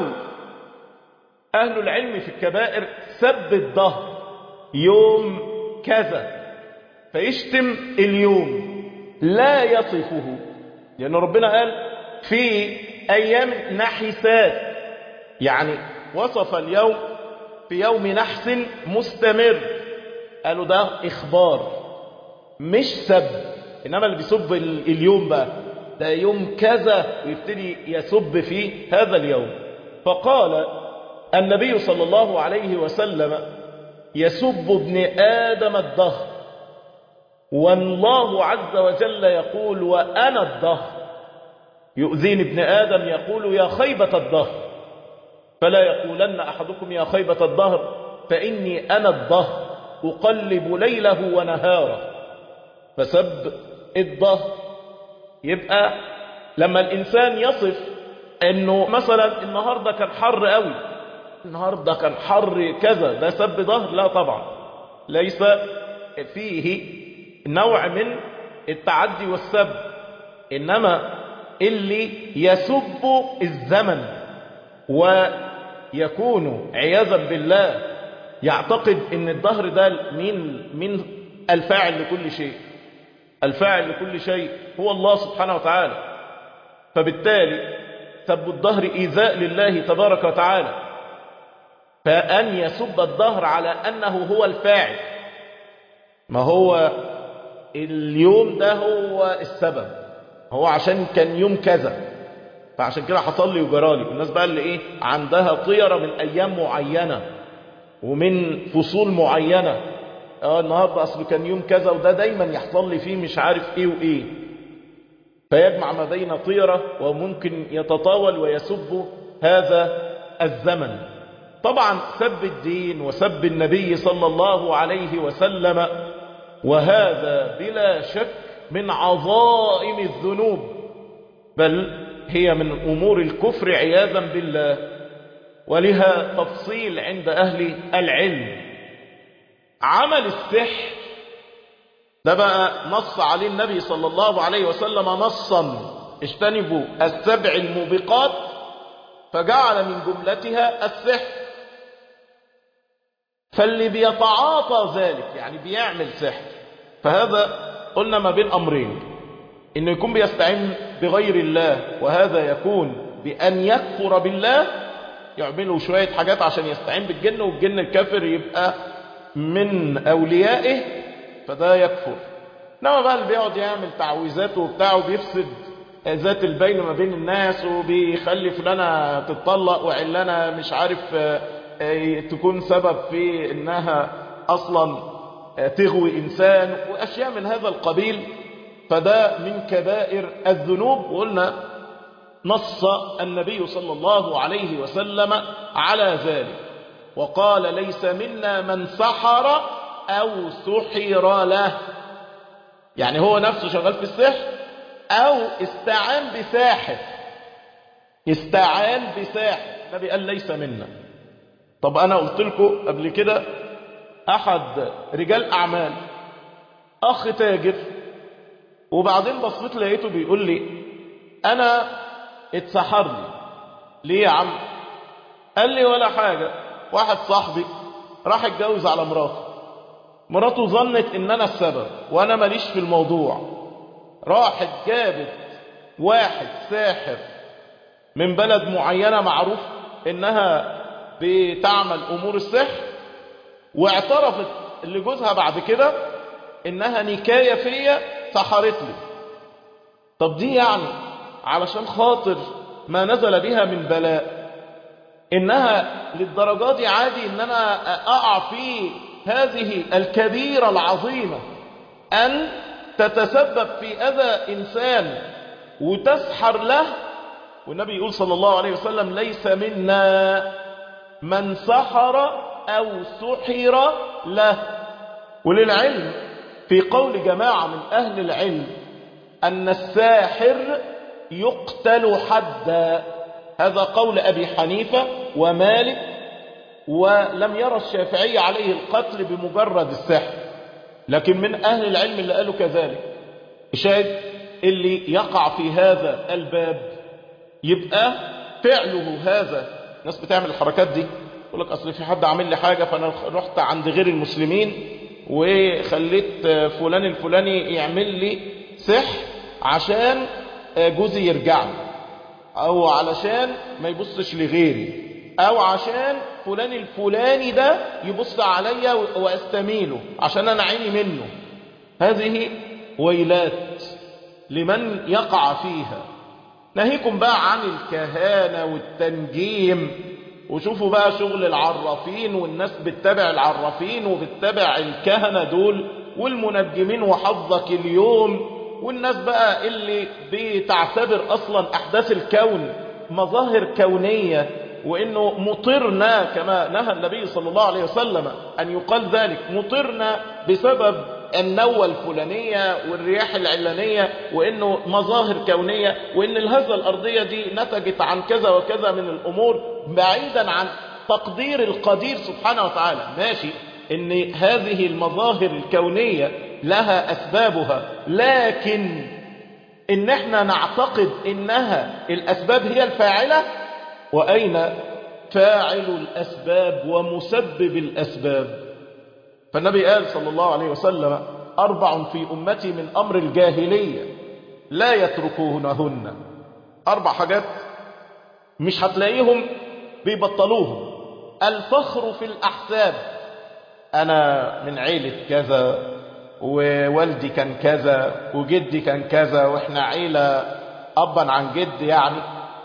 أهل العلم في الكبائر سب الظهر يوم كذا، فيشتم اليوم لا يصفه، لأن ربنا قال في أيام نحسات، يعني وصف اليوم في يوم نحس مستمر، قالوا ده إخبار مش سب. إنما اللي بيسب اليوم بقى ده يوم كذا ويبتدي يسب فيه هذا اليوم. فقال النبي صلى الله عليه وسلم يسب ابن آدم الدهر، والله عز وجل يقول وأنا الدهر، يؤذيني ابن آدم يقول يا خيبة الدهر، فلا يقولن أحدكم يا خيبة الدهر فإني أنا الدهر أقلب ليله ونهاره. فسب الدهر. يبقى لما الإنسان يصف أنه مثلا النهاردة كان حر قوي، النهاردة كان حر كذا، ده سب ظهر؟ لا طبعا، ليس فيه نوع من التعدي والسب. إنما اللي يسب الزمن ويكون عياذا بالله يعتقد ان الظهر ده مين من الفاعل لكل شيء، الفاعل لكل شيء هو الله سبحانه وتعالى. فبالتالي سب الظهر إيذاء لله تبارك وتعالى، فأن يسب الظهر على أنه هو الفاعل، ما هو اليوم ده هو السبب، هو عشان كان يوم كذا فعشان كده حصل لي وجرالي. والناس بقى اللي ايه عندها طيرة من أيام معينة ومن فصول معينة، اه النهارده اصله كان يوم كذا وده دايما يحصل لي فيه مش عارف ايه وايه، فيجمع ما بين طيرة وممكن يتطاول ويسب هذا الزمن. طبعا سب الدين وسب النبي صلى الله عليه وسلم، وهذا بلا شك من عظائم الذنوب، بل هي من أمور الكفر عياذا بالله، ولها تفصيل عند أهل العلم. عمل السحر ده بقى نص عليه النبي صلى الله عليه وسلم نصا، اجتنبوا السبع الموبقات، فجعل من جملتها السحر. فاللي بيتعاطى ذلك يعني بيعمل سحر، فهذا قلنا ما بين أمرين، إنه يكون بيستعين بغير الله، وهذا يكون بأن يكفر بالله، يعملوا شوية حاجات عشان يستعين بالجن، والجن الكافر يبقى من أوليائه فده يكفر. إنما بقى اللي بيقعد يعمل تعويذات وبتاعه بيفسد ذات البين ما بين الناس، وبيخلي فلانة تتطلق وعلانة مش عارف تكون سبب في إنها أصلا تغوي إنسان وأشياء من هذا القبيل، فده من كبائر الذنوب. وقلنا نص النبي صلى الله عليه وسلم على ذلك، وقال ليس منا من سحر أو سحر له، يعني هو نفسه شغال في السحر أو استعان بساحر، استعان بساحر. النبي قال ليس منا. طب أنا قلت لكم قبل كده أحد رجال أعمال، أخ تاجر، وبعدين بصيت لقيته بيقول لي أنا اتسحر لي. ليه يا عم؟ قال لي ولا حاجة، واحد صاحبي راح اتجوز على مراته، مراته ظنت ان انا السبب وانا ماليش في الموضوع، راحت جابت واحد ساحر من بلد معينة معروف انها بتعمل امور السحر، واعترفت لجوزها بعد كده انها نكاية فيا سحرت لي. طب دي يعني علشان خاطر ما نزل بها من بلاء، انها للدرجات دي عادي ان انا اقع في هذه الكبيرة العظيمة، ان تتسبب في اذى انسان وتسحر له؟ والنبي يقول صلى الله عليه وسلم ليس منا من سحر او سحر له. وللعلم في قول جماعة من اهل العلم ان الساحر يقتل حدا، هذا قول أبي حنيفة ومالك، ولم يرى الشافعي عليه القتل بمجرد السحر، لكن من أهل العلم اللي قالوا كذلك. شاهد اللي يقع في هذا الباب يبقى فعله هذا. ناس بتعمل الحركات دي، يقول لك أصل في حد عامل لي حاجة فأنا رحت عند غير المسلمين وخليت فلان الفلاني يعمل لي سحر عشان جوزي يرجع لي، او علشان ما يبصش لغيري، او عشان فلان الفلاني ده يبص عليا واستميله عشان انا عيني منه. هذه ويلات لمن يقع فيها. ناهيكم بقى عن الكهانة والتنجيم، وشوفوا بقى شغل العرافين، والناس بتتابع العرافين وبتتابع الكهنة دول والمنجمين وحظك اليوم، والناس بقى اللي بتعتبر أصلا أحداث الكون مظاهر كونية، وإنه مطرنا كما نهى النبي صلى الله عليه وسلم أن يقال ذلك، مطرنا بسبب النوة الفلانية والرياح العلانية، وإنه مظاهر كونية، وإن الهزة الأرضية دي نتجت عن كذا وكذا من الأمور بعيدا عن تقدير القدير سبحانه وتعالى. ماشي إن هذه المظاهر الكونية لها أسبابها، لكن إن احنا نعتقد إنها الأسباب هي الفاعلة، وأين فاعل الأسباب ومسبب الأسباب؟ فالنبي قال صلى الله عليه وسلم: أربع في أمتي من أمر الجاهلية لا يتركونهن. أربع حاجات مش هتلاقيهم بيبطلوهم. الفخر في الأحساب، أنا من عيلة كذا، ووالدي كان كذا، وجدي كان كذا، وإحنا عيلة أبا عن جد، يعني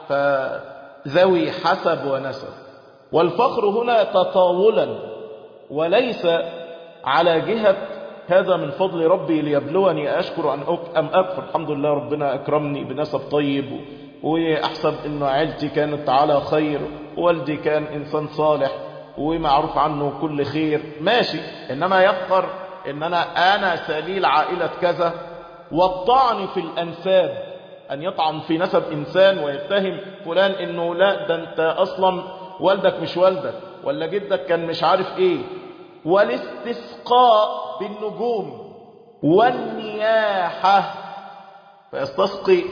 فذوي حسب ونسب. والفخر هنا تطاولا، وليس على جهة هذا من فضل ربي ليبلوني أشكر أم أكفر. الحمد لله ربنا أكرمني بنسب طيب، وأحسب أنه عيلتي كانت على خير، والدي كان إنسان صالح ومعروف عنه كل خير، ماشي. إنما يفخر إن أنا أنا سليل عائلة كذا. والطعن في الأنساب، أن يطعن في نسب إنسان ويتهم فلان إنه لا ده أنت أصلا والدك مش والدك، ولا جدك كان مش عارف إيه. والاستسقاء بالنجوم والنياحة، فيستسقي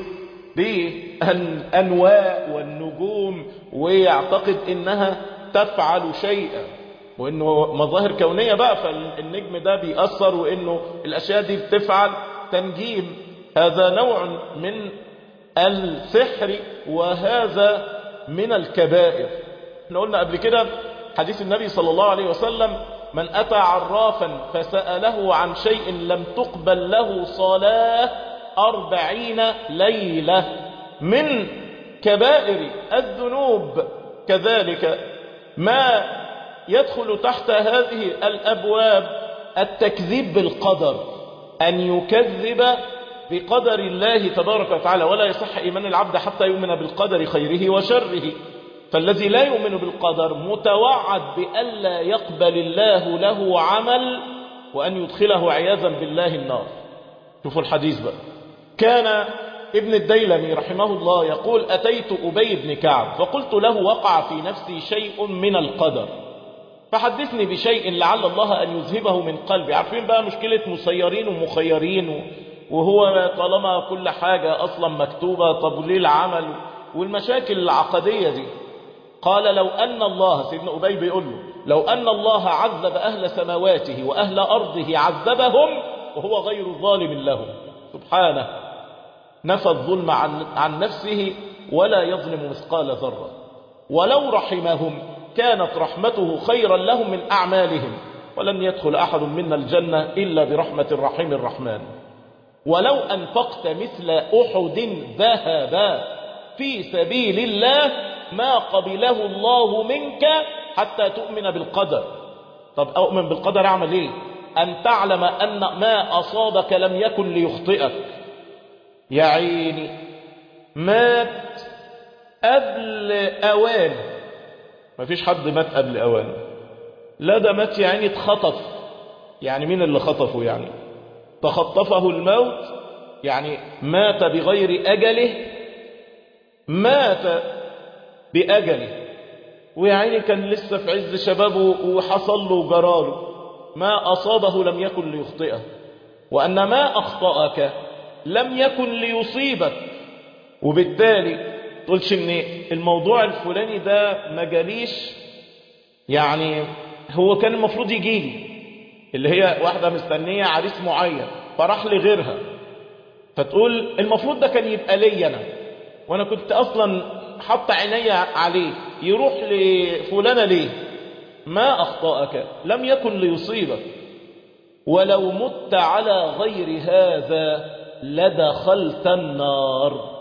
بالأنواء والنجوم ويعتقد إنها تفعل شيئا، وإنه مظاهر كونية بقى، فالنجم ده بيأثر، وإنه الأشياء دي بتفعل تنجيم. هذا نوع من السحر، وهذا من الكبائر. احنا قلنا قبل كده حديث النبي صلى الله عليه وسلم: من أتى عرافا فسأله عن شيء لم تقبل له صلاة أربعين ليلة. من كبائر الذنوب كذلك ما يدخل تحت هذه الأبواب التكذيب بالقدر، أن يكذب بقدر الله تبارك وتعالى. ولا يصح إيمان العبد حتى يؤمن بالقدر خيره وشره. فالذي لا يؤمن بالقدر متوعد بألا يقبل الله له عمل، وأن يدخله عياذا بالله النار. شوفوا الحديث بقى. كان ابن الديلمي رحمه الله يقول: أتيت أبي بن كعب فقلت له: وقع في نفسي شيء من القدر، فحدثني بشيء لعل الله أن يذهبه من قلبي. عارفين بقى مشكلة مسيرين ومخيرين، وهو طالما كل حاجة أصلا مكتوبة، طب ليه العمل والمشاكل العقدية دي؟ قال: لو أن الله، سيدنا أبي بيقول له، لو أن الله عذب أهل سماواته وأهل أرضه عذبهم وهو غير ظالم لهم سبحانه. نفى الظلم عن, عن نفسه ولا يظلم مثقال ذرة. ولو رحمهم كانت رحمته خيرا لهم من أعمالهم، ولن يدخل أحد منا الجنة إلا برحمة الرحيم الرحمن. ولو أنفقت مثل أحد ذهبا في سبيل الله ما قبله الله منك حتى تؤمن بالقدر. طب أؤمن بالقدر أعمل إيه؟ أن تعلم أن ما أصابك لم يكن ليخطئك. يا عيني مات قبل أوان. ما فيش حد مات قبل أوان، لا ده مات يعني اتخطف. يعني مين اللي خطفه؟ يعني تخطفه الموت، يعني مات بغير أجله، مات بأجله، ويعني كان لسه في عز شبابه وحصل له جراره. ما أصابه لم يكن ليخطئه، وأن ما أخطأك لم يكن ليصيبك. وبالتالي تقولش ان الموضوع الفلاني ده ما جاليش، يعني هو كان المفروض يجيلي. اللي هي واحدة مستنية عريس معين فراح لغيرها، فتقول المفروض ده كان يبقى لي أنا، وأنا كنت أصلا حط عيني عليه، يروح لفلانة ليه؟ ما أخطأك لم يكن ليصيبك، ولو مت على غير هذا لدخلت النار.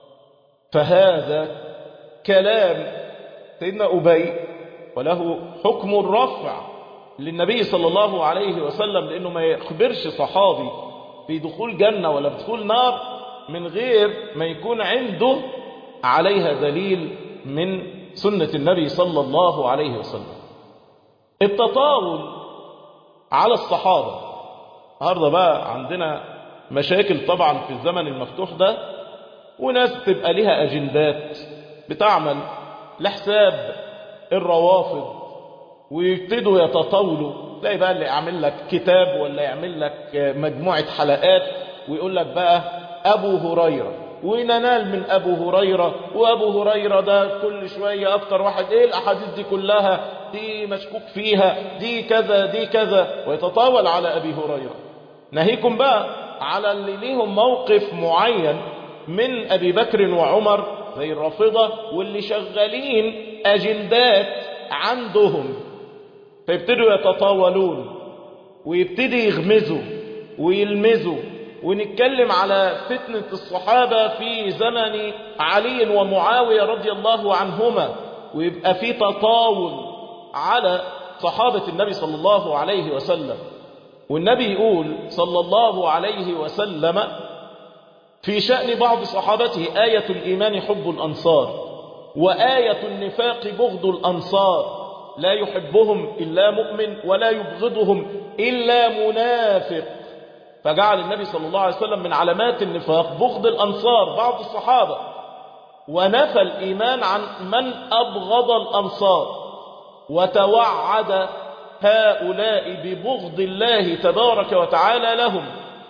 فهذا كلام سيدنا أبي وله حكم الرفع للنبي صلى الله عليه وسلم، لأنه ما يخبرش صحابي في دخول جنة ولا بدخول نار من غير ما يكون عنده عليها دليل من سنة النبي صلى الله عليه وسلم. التطاول على الصحابة النهارده بقى عندنا مشاكل طبعا في الزمن المفتوح ده، وناس تبقى لها أجندات بتعمل لحساب الروافض ويبتدوا يتطاولوا، تلاقي بقى اللي يعمل لك كتاب ولا يعمل لك مجموعة حلقات ويقول لك بقى أبو هريرة وننال من أبو هريرة، وأبو هريرة ده كل شوية أكتر واحد، إيه الأحاديث دي كلها دي مشكوك فيها، دي كذا دي كذا، ويتطاول على أبي هريرة. ناهيكم بقى على اللي ليهم موقف معين من أبي بكر وعمر زي الرافضة، واللي شغالين أجندات عندهم، فيبتدوا يتطاولون ويبتدي يغمزوا ويلمزوا. ونتكلم على فتنة الصحابة في زمن علي ومعاوية رضي الله عنهما، ويبقى في تطاول على صحابة النبي صلى الله عليه وسلم. والنبي يقول صلى الله عليه وسلم في شأن بعض صحابته: آية الإيمان حب الأنصار، وآية النفاق بغض الأنصار، لا يحبهم إلا مؤمن ولا يبغضهم إلا منافق. فجعل النبي صلى الله عليه وسلم من علامات النفاق بغض الأنصار بعض الصحابة، ونفى الإيمان عن من أبغض الأنصار، وتوعد هؤلاء ببغض الله تبارك وتعالى لهم.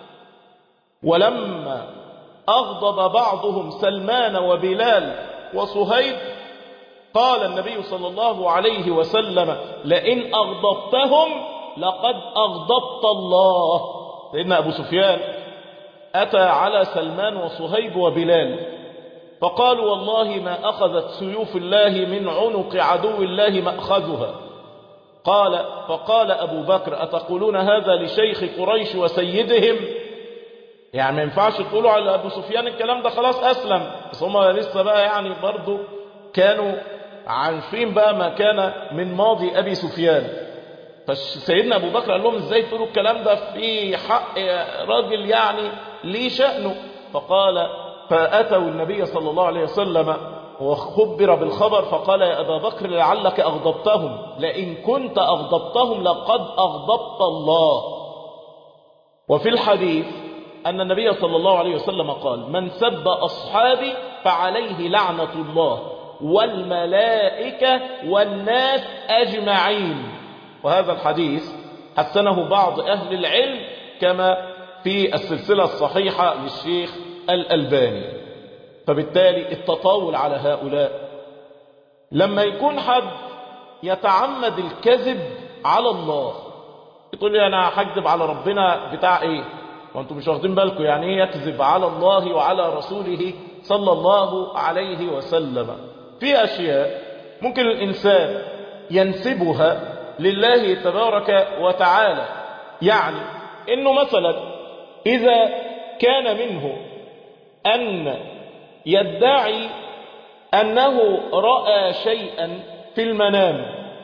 ولما أغضب بعضهم سلمان وبلال وصهيب قال النبي صلى الله عليه وسلم: لئن أغضبتهم لقد أغضبت الله. سيدنا أبو سفيان أتى على سلمان وصهيب وبلال فقالوا: والله ما أخذت سيوف الله من عنق عدو الله مأخذها. قال فقال أبو بكر: أتقولون هذا لشيخ قريش وسيدهم؟ يعني ما ينفعش تقولوا على أبو سفيان الكلام ده، خلاص أسلم، بس هم لسه بقى يعني برضو كانوا عارفين بقى ما كان من ماضي أبي سفيان. فسيدنا أبو بكر قال لهم: ازاي تقولوا الكلام ده في حق راجل يعني ليه شأنه؟ فقال فأتوا النبي صلى الله عليه وسلم وخبر بالخبر فقال: يا أبا بكر لعلك أغضبتهم، لئن كنت أغضبتهم لقد أغضبت الله. وفي الحديث أن النبي صلى الله عليه وسلم قال: من سب أصحابي فعليه لعنة الله والملائكة والناس أجمعين. وهذا الحديث حسنه بعض أهل العلم كما في السلسلة الصحيحة للشيخ الألباني. فبالتالي التطاول على هؤلاء لما يكون حد يتعمد الكذب على الله، يقول لي أنا هكذب على ربنا بتاع إيه؟ وأنتم مش واخدين بالكم يعني إيه يكذب على الله وعلى رسوله صلى الله عليه وسلم. في أشياء ممكن الإنسان ينسبها لله تبارك وتعالى، يعني إنه مثلا إذا كان منه أن يدعي أنه رأى شيئا في المنام،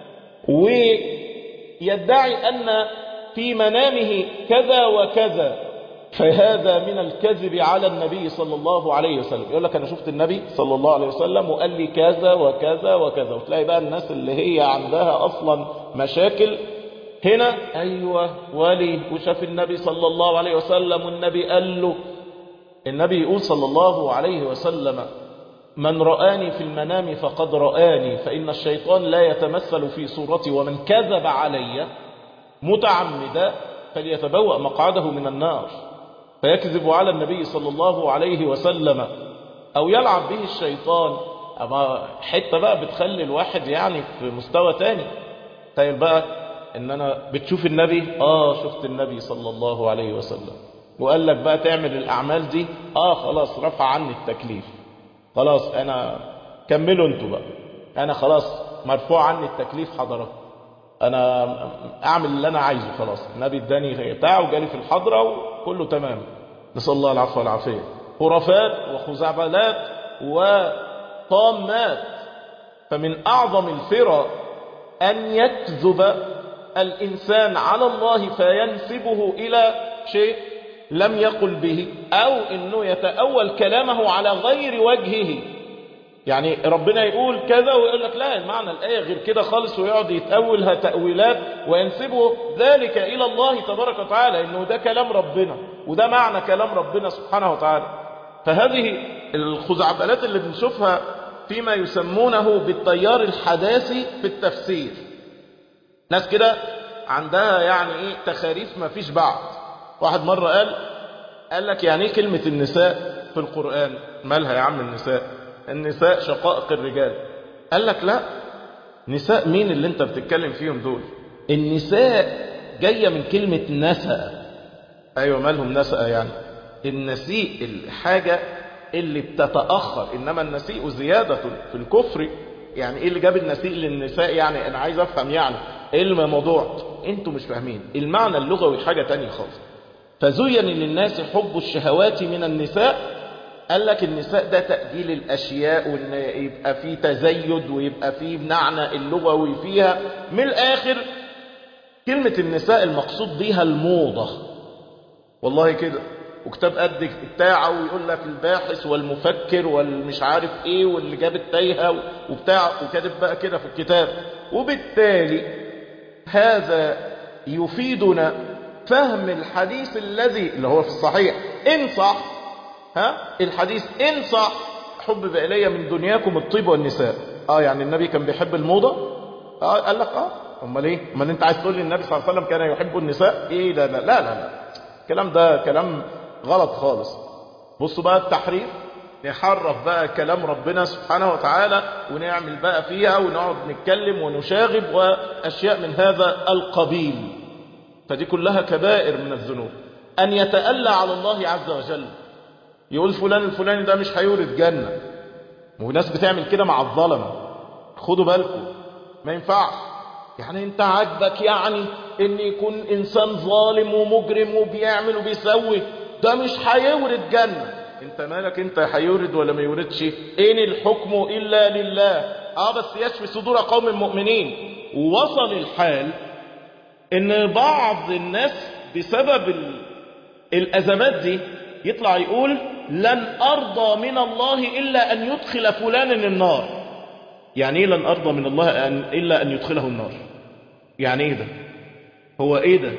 ويدعي أن في منامه كذا وكذا، فهذا من الكذب على النبي صلى الله عليه وسلم. يقول لك أنا شفت النبي صلى الله عليه وسلم وقال لي كذا وكذا وكذا، وتلاقي بقى الناس اللي هي عندها أصلا مشاكل هنا، أيوة ولي وشاف النبي صلى الله عليه وسلم والنبي قال له. النبي يقول صلى الله عليه وسلم: من رآني في المنام فقد رآني، فإن الشيطان لا يتمثل في صورتي، ومن كذب علي متعمدا فليتبوأ مقعده من النار. فيكذب على النبي صلى الله عليه وسلم أو يلعب به الشيطان. أما حتة بقى بتخلي الواحد يعني في مستوى تاني. طيب بقى ان انا بتشوف النبي، اه شفت النبي صلى الله عليه وسلم، وقال لك بقى تعمل الاعمال دي، اه خلاص رفع عني التكليف، خلاص انا كملوا انتوا بقى، انا خلاص مرفوع عني التكليف حضرتك، انا اعمل اللي انا عايزه خلاص، النبي اداني بتاعه وجالي في الحضره وكله تمام. نسال الله العفو والعافيه. خرافات وخزعبلات وطامات. فمن اعظم الفرى ان يكذب الانسان على الله فينسبه الى شيء لم يقل به، او انه يتأول كلامه على غير وجهه. يعني ربنا يقول كذا ويقول لك لا المعنى الآية غير كده خالص، ويقعد يتأولها تأويلات وينسبه ذلك إلى الله تبارك وتعالى إنه ده كلام ربنا وده معنى كلام ربنا سبحانه وتعالى. فهذه الخزعبلات اللي بنشوفها فيما يسمونه بالتيار الحداثي في التفسير، ناس كده عندها يعني ايه تخاريف ما فيش بعد. واحد مرة قال قال لك يعني ايه كلمة النساء في القرآن؟ مالها يا عم النساء؟ النساء شقائق الرجال. قال لك لا، نساء مين اللي انت بتتكلم فيهم دول؟ النساء جاية من كلمة نسأ. ايوه مالهم نسأ؟ يعني النسيء الحاجة اللي بتتأخر، انما النسيء زيادة في الكفر. يعني ايه اللي جاب النسيء للنساء؟ يعني انا عايز افهم يعني ايه الموضوع. انتوا مش فاهمين المعنى اللغوي، حاجة تانية خالص. فزين للناس حب الشهوات من النساء. قال لك النساء ده تأجيل الأشياء، وإن يبقى فيه تزيد ويبقى فيه معنى اللغوي فيها. من الآخر كلمة النساء المقصود بيها الموضة، والله كده. وكتاب قد بتاعه ويقول لك الباحث والمفكر والمش عارف ايه واللي جاب التايهة وبتاع، وكاتب بقى كده في الكتاب. وبالتالي هذا يفيدنا فهم الحديث الذي اللي هو في الصحيح إن صح، ها الحديث إن صح: حبب إلي من دنياكم الطيب والنساء. اه يعني النبي كان بيحب الموضة؟ اه قال لك اه امال ايه؟ امال انت عايز تقول لي النبي صلى الله عليه وسلم كان يحب النساء؟ ايه ده؟ لا لا لا لا، الكلام ده كلام غلط خالص. بصوا بقى التحريف، نحرف بقى كلام ربنا سبحانه وتعالى ونعمل بقى فيها ونقعد نتكلم ونشاغب واشياء من هذا القبيل. فدي كلها كبائر من الذنوب. ان يتألى على الله عز وجل، يقول فلان الفلاني ده مش هيورث جنة. وناس بتعمل كده مع الظلمة، خدوا بالكم ما ينفعش. يعني انت عاجبك يعني ان يكون انسان ظالم ومجرم وبيعمل وبيسوي، ده مش هيورث جنة. انت مالك انت هيورث ولا ما يورثش؟ ان الحكم الا لله. اه بس يشفي صدور قوم مؤمنين. ووصل الحال ان بعض الناس بسبب الازمات دي يطلع يقول لن ارضى من الله الا ان يدخل فلانا النار. يعني ايه لن ارضى من الله أن الا ان يدخله النار؟ يعني ايه ده؟ هو ايه ده؟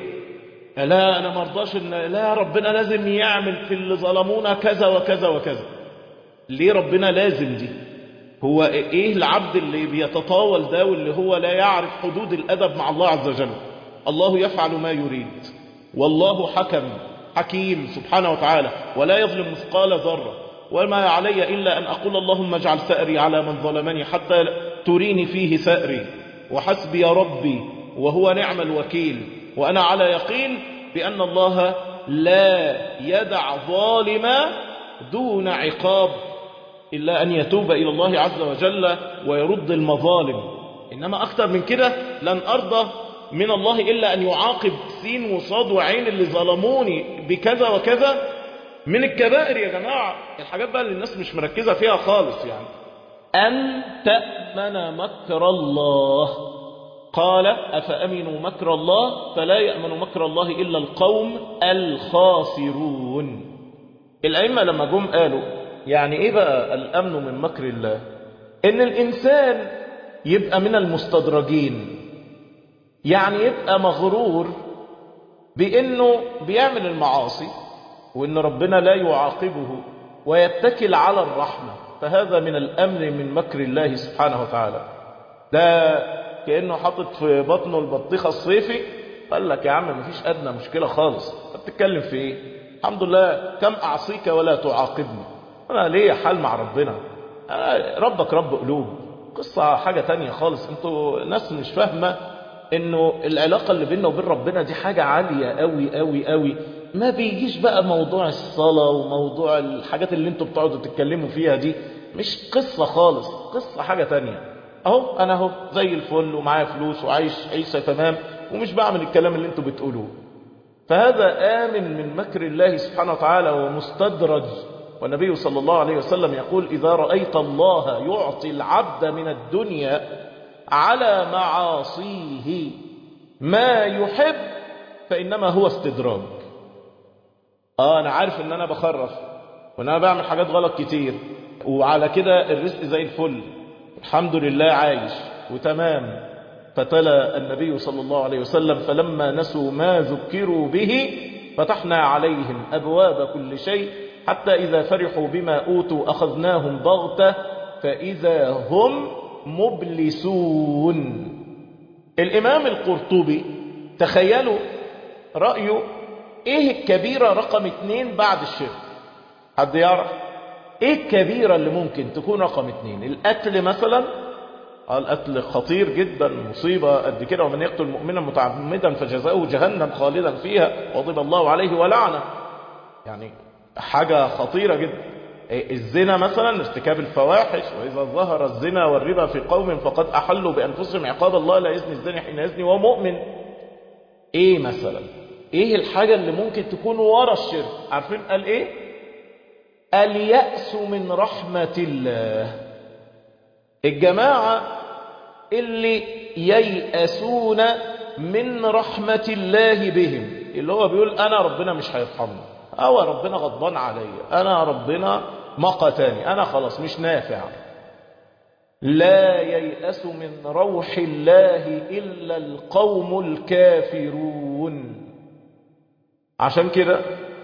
لا انا ما ارضاش ان لا ربنا لازم يعمل في اللي ظلمونا كذا وكذا وكذا. ليه ربنا لازم دي؟ هو ايه العبد اللي بيتطاول ده واللي هو لا يعرف حدود الادب مع الله عز وجل؟ الله يفعل ما يريد، والله حكم حكيم سبحانه وتعالى، ولا يظلم مثقال ذرة. وما علي إلا أن أقول اللهم اجعل ثأري على من ظلمني حتى تريني فيه ثأري، وحسبي ربي وهو نعم الوكيل. وأنا على يقين بأن الله لا يدع ظالما دون عقاب إلا أن يتوب إلى الله عز وجل ويرد المظالم. إنما أكثر من كده لن أرضى من الله إلا أن يعاقب سين وصاد وعين اللي ظلموني بكذا وكذا. من الكبائر يا جماعة الحاجات بقى اللي الناس مش مركزة فيها خالص، يعني أن تأمن مكر الله. قال أفأمنوا مكر الله فلا يأمن مكر الله إلا القوم الخاسرون. الأئمة لما جم قالوا يعني إيه بقى الأمن من مكر الله؟ إن الإنسان يبقى من المستدرجين، يعني يبقى مغرور بأنه بيعمل المعاصي وأن ربنا لا يعاقبه ويتكل على الرحمة، فهذا من الأمن من مكر الله سبحانه وتعالى. ده كأنه حاطط في بطنه البطيخة الصيفي، قال لك يا عم مفيش أدنى مشكلة خالص، بتتكلم في إيه؟ الحمد لله كم أعصيك ولا تعاقبني. أنا ليه حال مع ربنا؟ أنا ربك رب قلوب، قصة حاجة تانية خالص. انتوا ناس مش فاهمة انه العلاقة اللي بيننا وبين ربنا دي حاجة عالية قوي قوي قوي. ما بيجيش بقى موضوع الصلاة وموضوع الحاجات اللي انتوا بتقعدوا تتكلموا فيها دي، مش قصة خالص، قصة حاجة تانية. اهو انا اهو زي الفل ومعايا فلوس وعايش عيشة تمام ومش بعمل الكلام اللي انتوا بتقولوه. فهذا آمن من مكر الله سبحانه وتعالى ومستدرج. والنبي صلى الله عليه وسلم يقول: إذا رأيت الله يعطي العبد من الدنيا على معاصيه ما يحب فإنما هو استدراج. آه أنا عارف إن أنا بخرف وإن أنا بعمل حاجات غلط كتير، وعلى كده الرزق زي الفل الحمد لله عايش وتمام. فتلا النبي صلى الله عليه وسلم: فلما نسوا ما ذكروا به فتحنا عليهم أبواب كل شيء حتى إذا فرحوا بما أوتوا أخذناهم بغتة فإذا هم مبلسون. الإمام القرطبي تخيلوا رأيه إيه الكبيرة رقم اتنين بعد الشرك؟ حد يعرف إيه الكبيرة اللي ممكن تكون رقم اتنين؟ القتل مثلا؟ القتل خطير جدا، مصيبة قد كده. ومن يقتل مؤمنا متعمدا فجزاؤه جهنم خالدا فيها وغضب الله عليه ولعنه. يعني حاجة خطيرة جدا. الزنا مثلا، ارتكاب الفواحش: وإذا ظهر الزنا والربا في قوم فقد أحلوا بأنفسهم عقاب الله لا يزني الزاني حين يزني وهو مؤمن. ايه مثلا؟ ايه الحاجة اللي ممكن تكون ورا الشرك؟ عارفين قال ايه؟ اليأس من رحمة الله. الجماعة اللي ييأسون من رحمة الله بهم، اللي هو بيقول أنا ربنا مش هيرحمني، أو ربنا غضبان علي، أنا ربنا مقتاني، أنا خلاص مش نافع. لا ييأس من روح الله إلا القوم الكافرون. عشان كده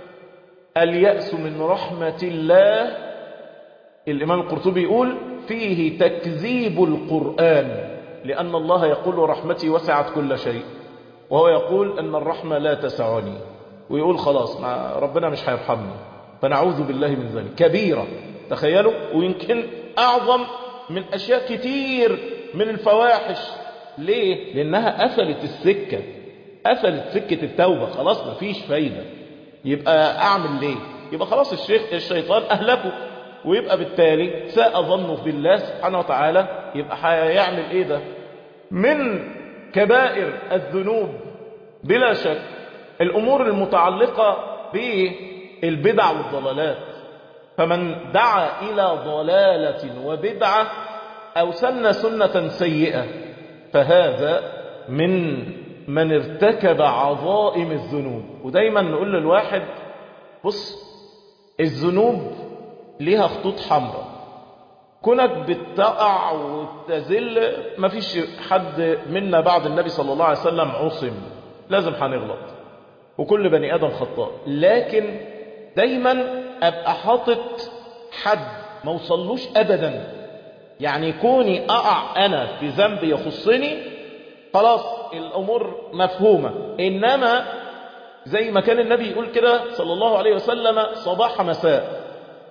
اليأس من رحمة الله، الإمام القرطبي يقول فيه تكذيب القرآن، لأن الله يقول رحمتي وسعت كل شيء، وهو يقول أن الرحمة لا تسعني، ويقول خلاص ما ربنا مش هيرحمني، فنعوذ بالله من ذلك. كبيرة، تخيلوا، ويمكن أعظم من أشياء كتير من الفواحش. ليه؟ لأنها قفلت السكة، قفلت سكة التوبة، خلاص مفيش فايدة. يبقى أعمل ليه؟ يبقى خلاص الشيخ الشيطان أهلكه، ويبقى بالتالي ساء ظنه بالله سبحانه وتعالى. يبقى هيعمل ايه ده؟ من كبائر الذنوب بلا شك الأمور المتعلقة بالبدع والضلالات. فمن دعا إلى ضلالة وبدعة أو سن سنة سيئة فهذا من من ارتكب عظائم الذنوب. ودايما نقول للواحد بص، الذنوب ليها خطوط حمراء، كونك بتقع وتزل. مفيش حد منا بعد النبي صلى الله عليه وسلم عصم، لازم هنغلط، وكل بني آدم خطاء. لكن دايما أبقى حاطط حد ما وصلوش أبدا. يعني كوني أقع أنا في ذنب يخصني خلاص الأمور مفهومة. إنما زي ما كان النبي يقول كده صلى الله عليه وسلم صباح مساء،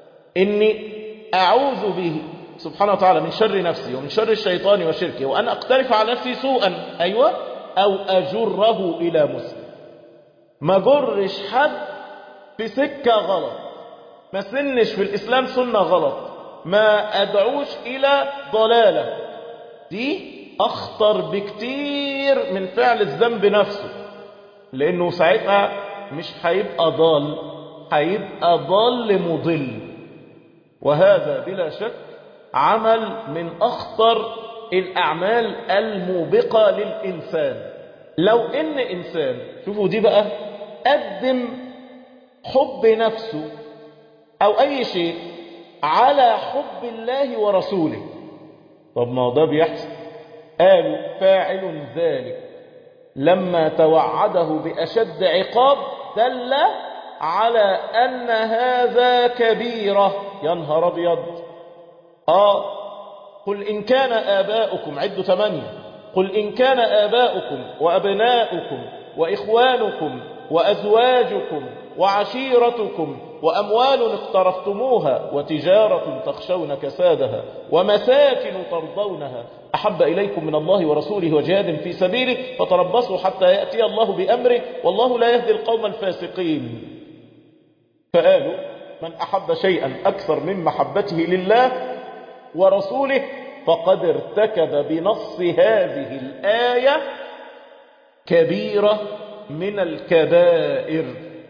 إني أعوذ به سبحانه وتعالى من شر نفسي ومن شر الشيطان وشركه، وأن أقترف على نفسي سوءا، أيوة، أو أجره إلى مسلم. ما جرش حد في سكة غلط، ما سنش في الإسلام سنة غلط، ما أدعوش إلى ضلالة. دي أخطر بكتير من فعل الذنب نفسه، لأنه ساعتها مش هيبقى ضال، هيبقى ضال مضل. وهذا بلا شك عمل من أخطر الأعمال الموبقة للإنسان. لو إن إنسان، شوفوا دي بقى، قدم حب نفسه أو أي شيء على حب الله ورسوله. طب ما ده بيحصل. قالوا فاعل ذلك لما توعده بأشد عقاب دل على أن هذا كبيرة. يا نهار أبيض. آه قل إن كان آباؤكم، عدوا ثمانية، قل إن كان آباؤكم وأبناؤكم وإخوانكم وأزواجكم وعشيرتكم وأموال اقترفتموها وتجارة تخشون كسادها ومساكن ترضونها أحب إليكم من الله ورسوله وجهاد في سبيله فتربصوا حتى يأتي الله بأمره والله لا يهدي القوم الفاسقين. فقالوا من أحب شيئا أكثر من محبته لله ورسوله فقد ارتكب بنص هذه الآية كبيرة من الكبائر.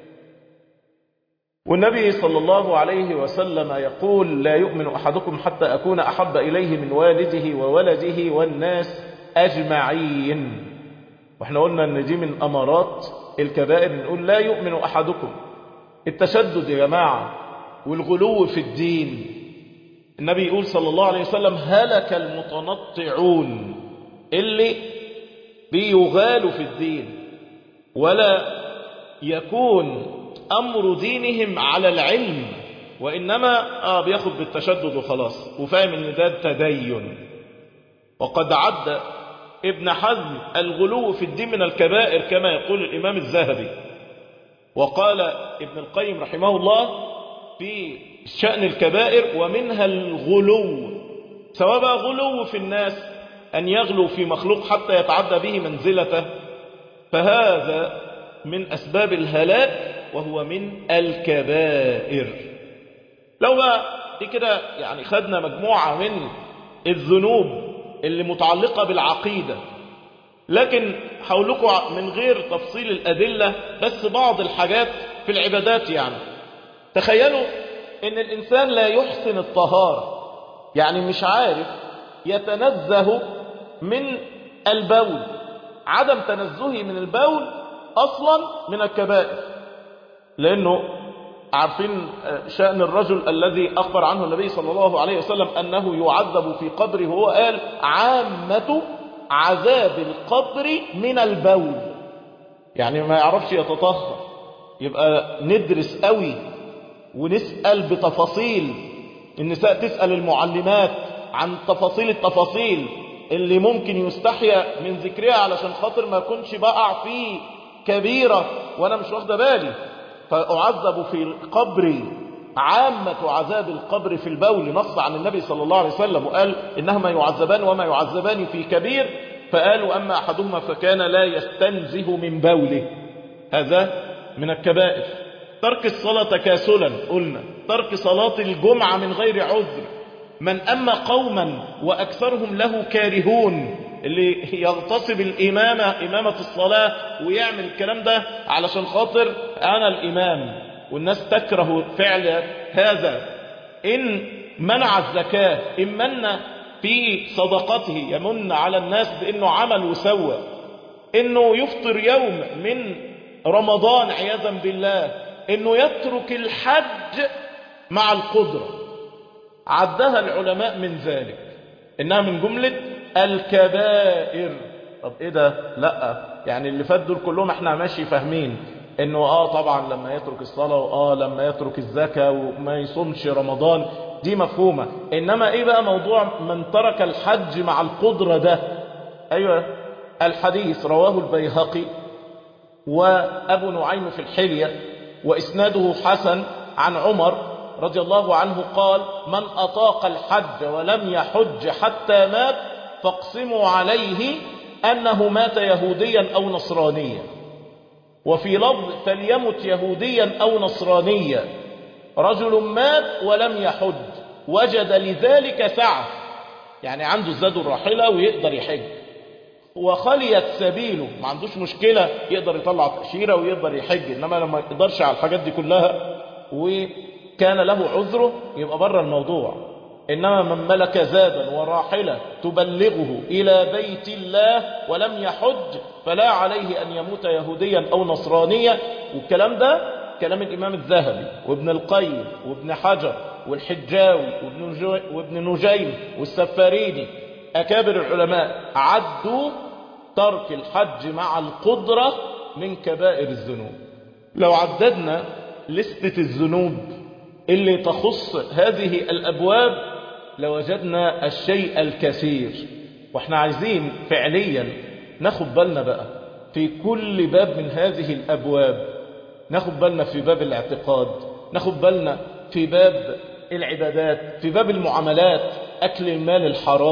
والنبي صلى الله عليه وسلم يقول لا يؤمن أحدكم حتى أكون أحب إليه من والده وولده والناس أجمعين. واحنا قلنا ان دي من أمارات الكبائر، نقول لا يؤمن أحدكم. التشدد يا جماعة والغلو في الدين، النبي يقول صلى الله عليه وسلم هلك المتنطعون، اللي بيغالوا في الدين ولا يكون أمر دينهم على العلم، وإنما آه بياخد بالتشدد وخلاص وفاهم ان ده تدين. وقد عد ابن حزم الغلو في الدين من الكبائر كما يقول الإمام الذهبي. وقال ابن القيم رحمه الله في شأن الكبائر ومنها الغلو، سواء بقى غلو في الناس أن يغلو في مخلوق حتى يتعدى به منزلته، فهذا من أسباب الهلاك وهو من الكبائر. لو بقى دي كده يعني خدنا مجموعة من الذنوب اللي متعلقة بالعقيدة، لكن حولكم من غير تفصيل الأدلة بس بعض الحاجات في العبادات. يعني تخيلوا ان الإنسان لا يحسن الطهارة، يعني مش عارف يتنزه من البول، عدم تنزهه من البول أصلا من الكبائر، لأنه عارفين شأن الرجل الذي أخبر عنه النبي صلى الله عليه وسلم أنه يعذب في قبره، وهو قال عامة عذاب القبر من البول، يعني ما يعرفش يتطهر. يبقى ندرس قوي ونسأل بتفاصيل، النساء تسأل المعلمات عن تفاصيل التفاصيل اللي ممكن يستحيا من ذكرها علشان خاطر ما كنش بقع في كبيرة وأنا مش واخده بالي. فأعذب في قبري عامة عذاب القبر في البول، نص عن النبي صلى الله عليه وسلم وقال إنهما يعذبان وما يعذبان في كبير، فقالوا أما أحدهما فكان لا يستنزه من بوله، هذا من الكبائر. ترك الصلاة تكاسلا، قلنا ترك صلاة الجمعة من غير عذر. من أما قوما وأكثرهم له كارهون، اللي يغتصب الإمامة إمامة الصلاة ويعمل الكلام ده علشان خاطر أنا الإمام، والناس تكره فعل هذا. إن منع الزكاة، إن من في صدقته يمن على الناس بأنه عمل وسوى، إنه يفطر يوم من رمضان عياذا بالله، إنه يترك الحج مع القدرة، عدها العلماء من ذلك إنها من جملة الكبائر. طب إيه ده؟ لأ، يعني اللي فات دول كلهم احنا ماشي فاهمين إنه آه طبعا لما يترك الصلاة وآه لما يترك الزكاة وما يصومش رمضان دي مفهومة. إنما إيه بقى موضوع من ترك الحج مع القدرة ده؟ أيوة، الحديث رواه البيهقي وأبو نعيم في الحلية وإسناده حسن عن عمر رضي الله عنه قال من أطاق الحج ولم يحج حتى مات فاقسموا عليه أنه مات يهوديا أو نصرانيا. وفي لفظ فليمت يهوديا أو نصرانيا. رجل مات ولم يحج وجد لذلك سعة، يعني عنده الزاد الراحلة ويقدر يحج، وخليت سبيله، ما عندوش مشكلة يقدر يطلع تأشيرة ويقدر يحج، إنما لما يقدرش على الحاجات دي كلها وكان له عذره يبقى بره الموضوع. إنما من ملك زادا وراحلة تبلغه إلى بيت الله ولم يحج فلا عليه أن يموت يهوديا أو نصرانيا. والكلام ده كلام الإمام الذهبي وابن القيم وابن حجر والحجاوي وابن نجيم والسفاريني، أكابر العلماء عدوا ترك الحج مع القدرة من كبائر الذنوب. لو عددنا لستة الذنوب اللي تخص هذه الأبواب لوجدنا الشيء الكثير. واحنا عايزين فعليا ناخد بالنا بقى في كل باب من هذه الأبواب، ناخد بالنا في باب الاعتقاد، ناخد بالنا في باب العبادات، في باب المعاملات، أكل المال الحرام،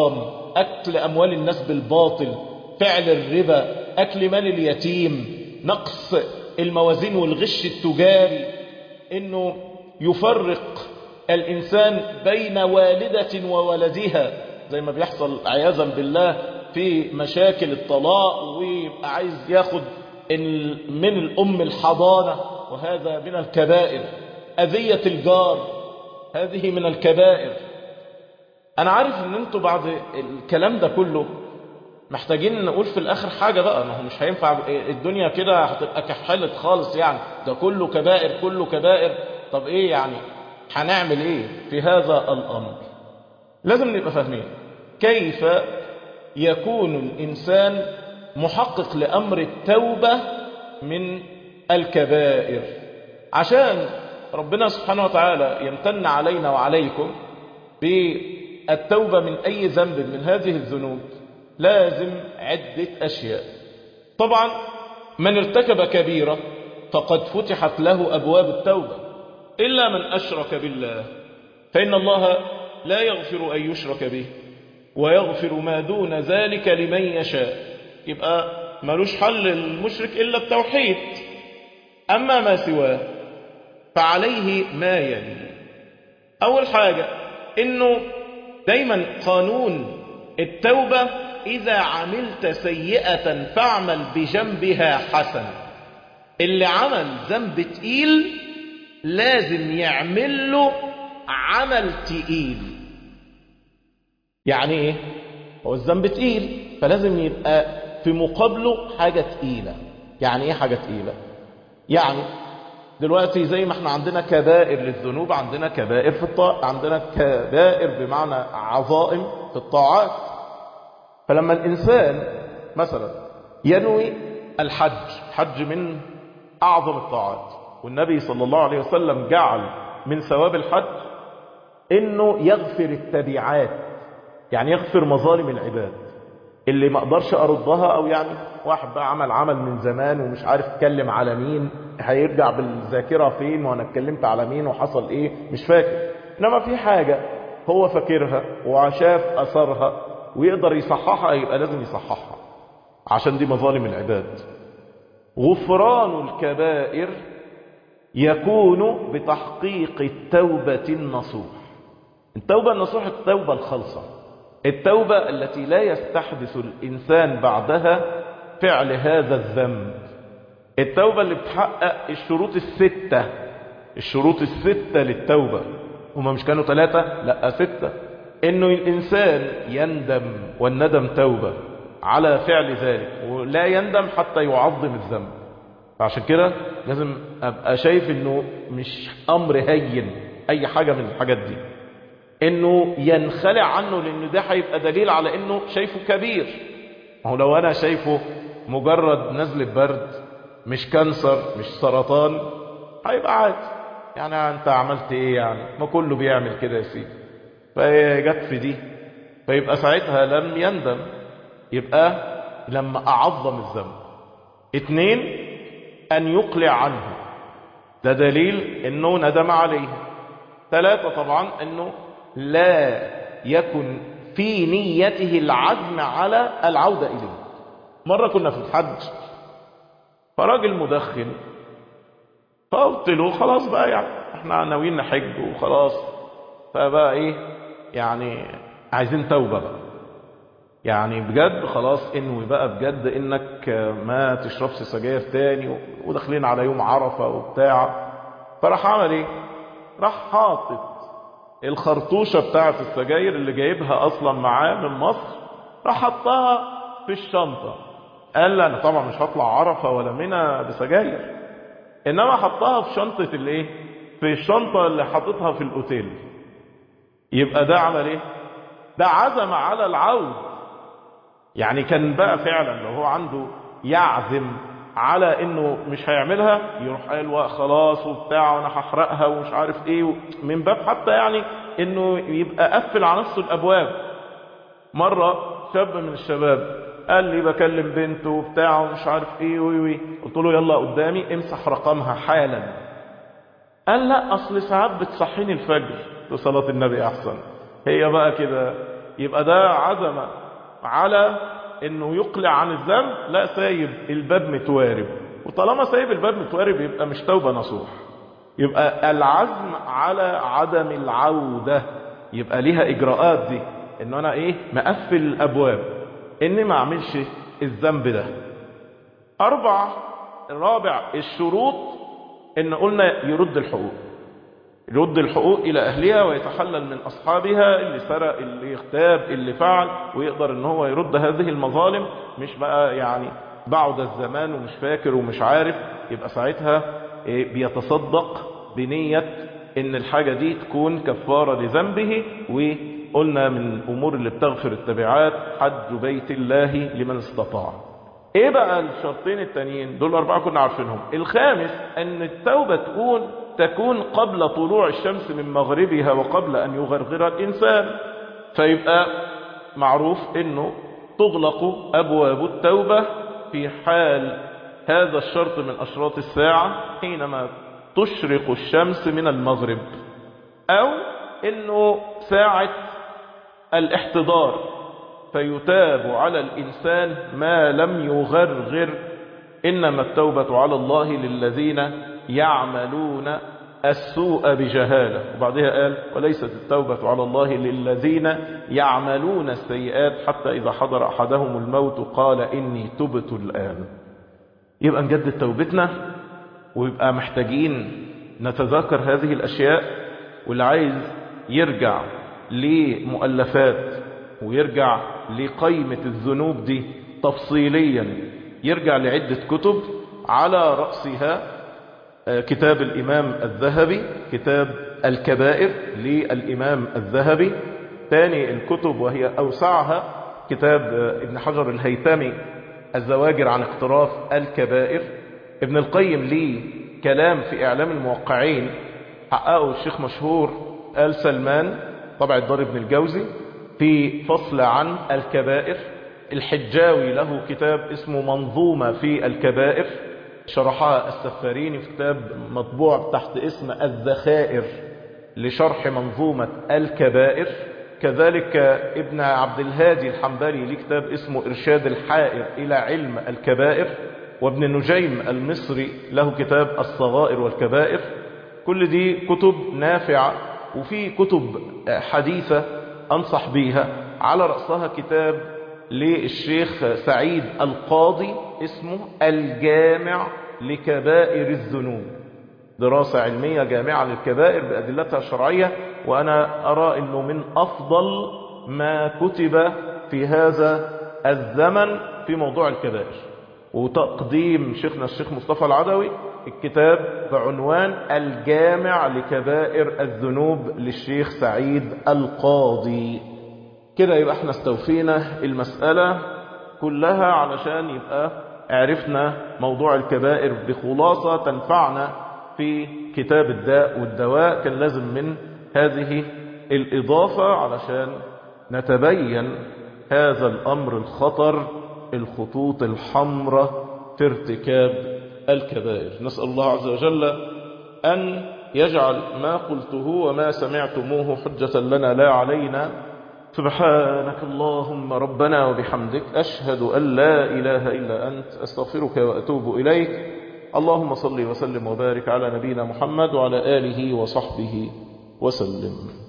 أكل أموال الناس بالباطل، فعل الربا، أكل مال اليتيم، نقص الموازين والغش التجاري، إنه يفرق الإنسان بين والدة وولدها زي ما بيحصل عياذا بالله في مشاكل الطلاق، ويبقى عايز ياخد من الأم الحضانة، وهذا من الكبائر. أذية الجار هذه من الكبائر. أنا عارف إن أنتوا بعد الكلام ده كله محتاجين نقول في الآخر حاجة بقى، ما هو مش هينفع الدنيا كده هتبقى كحلت خالص، يعني ده كله كبائر كله كبائر. طب إيه يعني هنعمل إيه في هذا الأمر؟ لازم نبقى فاهمين كيف يكون الإنسان محقق لأمر التوبة من الكبائر، عشان ربنا سبحانه وتعالى يمتن علينا وعليكم بالتوبة من أي ذنب من هذه الذنوب. لازم عدة أشياء. طبعا من ارتكب كبيرة فقد فتحت له أبواب التوبة، إلا من أشرك بالله، فإن الله لا يغفر أن يشرك به ويغفر ما دون ذلك لمن يشاء. يبقى ملوش حل المشرك إلا التوحيد، أما ما سواه فعليه ما يلي. أول حاجة إنه دايما قانون التوبة إذا عملت سيئة فاعمل بجنبها حسنة. اللي عمل ذنب تقيل لازم يعمل له عمل تقيل. يعني ايه؟ هو الذنب تقيل فلازم يبقى في مقابله حاجة تقيلة. يعني ايه حاجة تقيلة؟ يعني دلوقتي زي ما احنا عندنا كبائر للذنوب، عندنا كبائر في الطاعات، عندنا كبائر بمعنى عظائم في الطاعات. فلما الإنسان مثلا ينوي الحج، حج من أعظم الطاعات، والنبي صلى الله عليه وسلم جعل من ثواب الحج إنه يغفر التبعات، يعني يغفر مظالم العباد اللي ما اقدرش أردها، أو يعني واحد بقى عمل عمل من زمان ومش عارف اتكلم على مين، هيرجع بالذاكرة فين وانا اتكلمت على مين وحصل ايه مش فاكر. انما في حاجة هو فاكرها وشاف أثرها ويقدر يصححها، يبقى لازم يصححها عشان دي مظالم العباد. غفران الكبائر يكون بتحقيق التوبة النصوح. التوبة النصوح التوبة الخالصة، التوبة التي لا يستحدث الإنسان بعدها فعل هذا الذنب، التوبة اللي بتحقق الشروط الستة. الشروط الستة للتوبة هما مش كانوا ثلاثة؟ لا ستة. إنه الإنسان يندم، والندم توبة على فعل ذلك، ولا يندم حتى يعظم الذنب. فعشان كده لازم أبقى شايف إنه مش أمر هين أي حاجة من الحاجات دي، إنه ينخلع عنه، لأنه ده هيبقى دليل على إنه شايفه كبير. هو لو أنا شايفه مجرد نزلة برد، مش كانسر، مش سرطان، هيبقى عادي. يعني أنت عملت إيه يعني؟ ما كله بيعمل كده يا سيدي. فجت في دي، فيبقى ساعتها لم يندم، يبقى لما أعظم الذنب. اتنين، أن يقلع عنه، ده دليل إنه ندم عليه. ثلاثة طبعا إنه لا يكن في نيته العزم على العودة إليه. مرة كنا في الحج فراجل مدخن، فقلت له خلاص بقى يعني احنا ناويين نحج وخلاص، فبقى ايه يعني عايزين توبة بقى، يعني بجد خلاص انوي بقى بجد انك ما تشربش سجاير تاني، وداخلين على يوم عرفة وبتاع. فراح عمل ايه؟ راح حاطط الخرطوشة بتاعت السجاير اللي جايبها اصلا معاه من مصر، راح حطها في الشنطة. قال لي انا طبعا مش هطلع عرفة ولا منى بسجاير، انما حطها في شنطة الايه، في الشنطة اللي حاططها في الاوتيل. يبقى ده عمل ايه؟ ده عزم على العود. يعني كان بقى فعلا لو هو عنده يعزم على انه مش هيعملها، يروح قال خلاص وبتاع وانا هحرقها ومش عارف ايه، من باب حتى يعني انه يبقى قفل على نفسه الابواب. مرة شاب من الشباب قال لي بكلم بنته وبتاع ومش عارف ايه وي وي، قلت له يلا قدامي امسح رقمها حالا. قال لا اصل ساعات بتصحيني الفجر لصلاة النبي احسن. هي بقى كده يبقى ده عزم على انه يقلع عن الذنب، لا سايب الباب متوارب. وطالما سايب الباب متوارب يبقى مش توبة نصوح، يبقى العزم على عدم العودة، يبقى ليها اجراءات دي، ان انا ايه مقفل الابواب اني ما اعملش الذنب ده. اربع رابع الشروط ان قلنا يرد الحقوق، يرد الحقوق الى اهلها ويتحلل من اصحابها، اللي سرق اللي اغتاب اللي فعل، ويقدر ان هو يرد هذه المظالم. مش بقى يعني بعد الزمان ومش فاكر ومش عارف، يبقى ساعتها بيتصدق بنية ان الحاجة دي تكون كفارة لذنبه. وقلنا من الامور اللي بتغفر التبعات حج بيت الله لمن استطاع. ايه بقى الشرطين التانيين دول؟ اربعة كنا عارفينهم. الخامس ان التوبة تكون تكون قبل طلوع الشمس من مغربها وقبل ان يغرغر الانسان. فيبقى معروف انه تغلق ابواب التوبة في حال هذا الشرط من اشراط الساعة، حينما تشرق الشمس من المغرب، او انه ساعة الاحتضار، فيتاب على الانسان ما لم يغرغر. انما التوبة على الله للذين يعملون السوء بجهالة. وبعدها قال وليست التوبة على الله للذين يعملون السيئات حتى إذا حضر أحدهم الموت قال إني تبت الآن. يبقى نجدد توبتنا، ويبقى محتاجين نتذكر هذه الأشياء. واللي عايز يرجع لمؤلفات ويرجع لقيمة الذنوب دي تفصيليا، يرجع لعدة كتب، على رأسها كتاب الإمام الذهبي، كتاب الكبائر للإمام الذهبي. ثاني الكتب وهي أوسعها كتاب ابن حجر الهيثمي الزواجر عن اقتراف الكبائر. ابن القيم ليه كلام في إعلام الموقعين حققه الشيخ مشهور آل سلمان طبع الدار ابن الجوزي في فصل عن الكبائر. الحجاوي له كتاب اسمه منظومة في الكبائر، شرحها السفاريني في كتاب مطبوع تحت اسم الذخائر لشرح منظومة الكبائر. كذلك ابن عبد الهادي الحنبلي له كتاب اسمه إرشاد الحائر إلى علم الكبائر. وابن النجيم المصري له كتاب الصغائر والكبائر. كل دي كتب نافعة. وفي كتب حديثة أنصح بيها، على رأسها كتاب للشيخ سعيد القاضي اسمه الجامع لكبائر الذنوب، دراسة علمية جامعة للكبائر بأدلتها الشرعية. وأنا أرى أنه من أفضل ما كتب في هذا الزمن في موضوع الكبائر. وتقديم شيخنا الشيخ مصطفى العدوي الكتاب بعنوان الجامع لكبائر الذنوب للشيخ سعيد القاضي. كده يبقى احنا استوفينا المسألة كلها، علشان يبقى عرفنا موضوع الكبائر بخلاصة تنفعنا في كتاب الداء والدواء. كان لازم من هذه الإضافة علشان نتبين هذا الأمر الخطر، الخطوط الحمراء في ارتكاب الكبائر. نسأل الله عز وجل أن يجعل ما قلته وما سمعتموه حجة لنا لا علينا. سبحانك اللهم ربنا وبحمدك، أشهد أن لا إله إلا أنت، أستغفرك وأتوب إليك. اللهم صل وسلم وبارك على نبينا محمد وعلى آله وصحبه وسلم.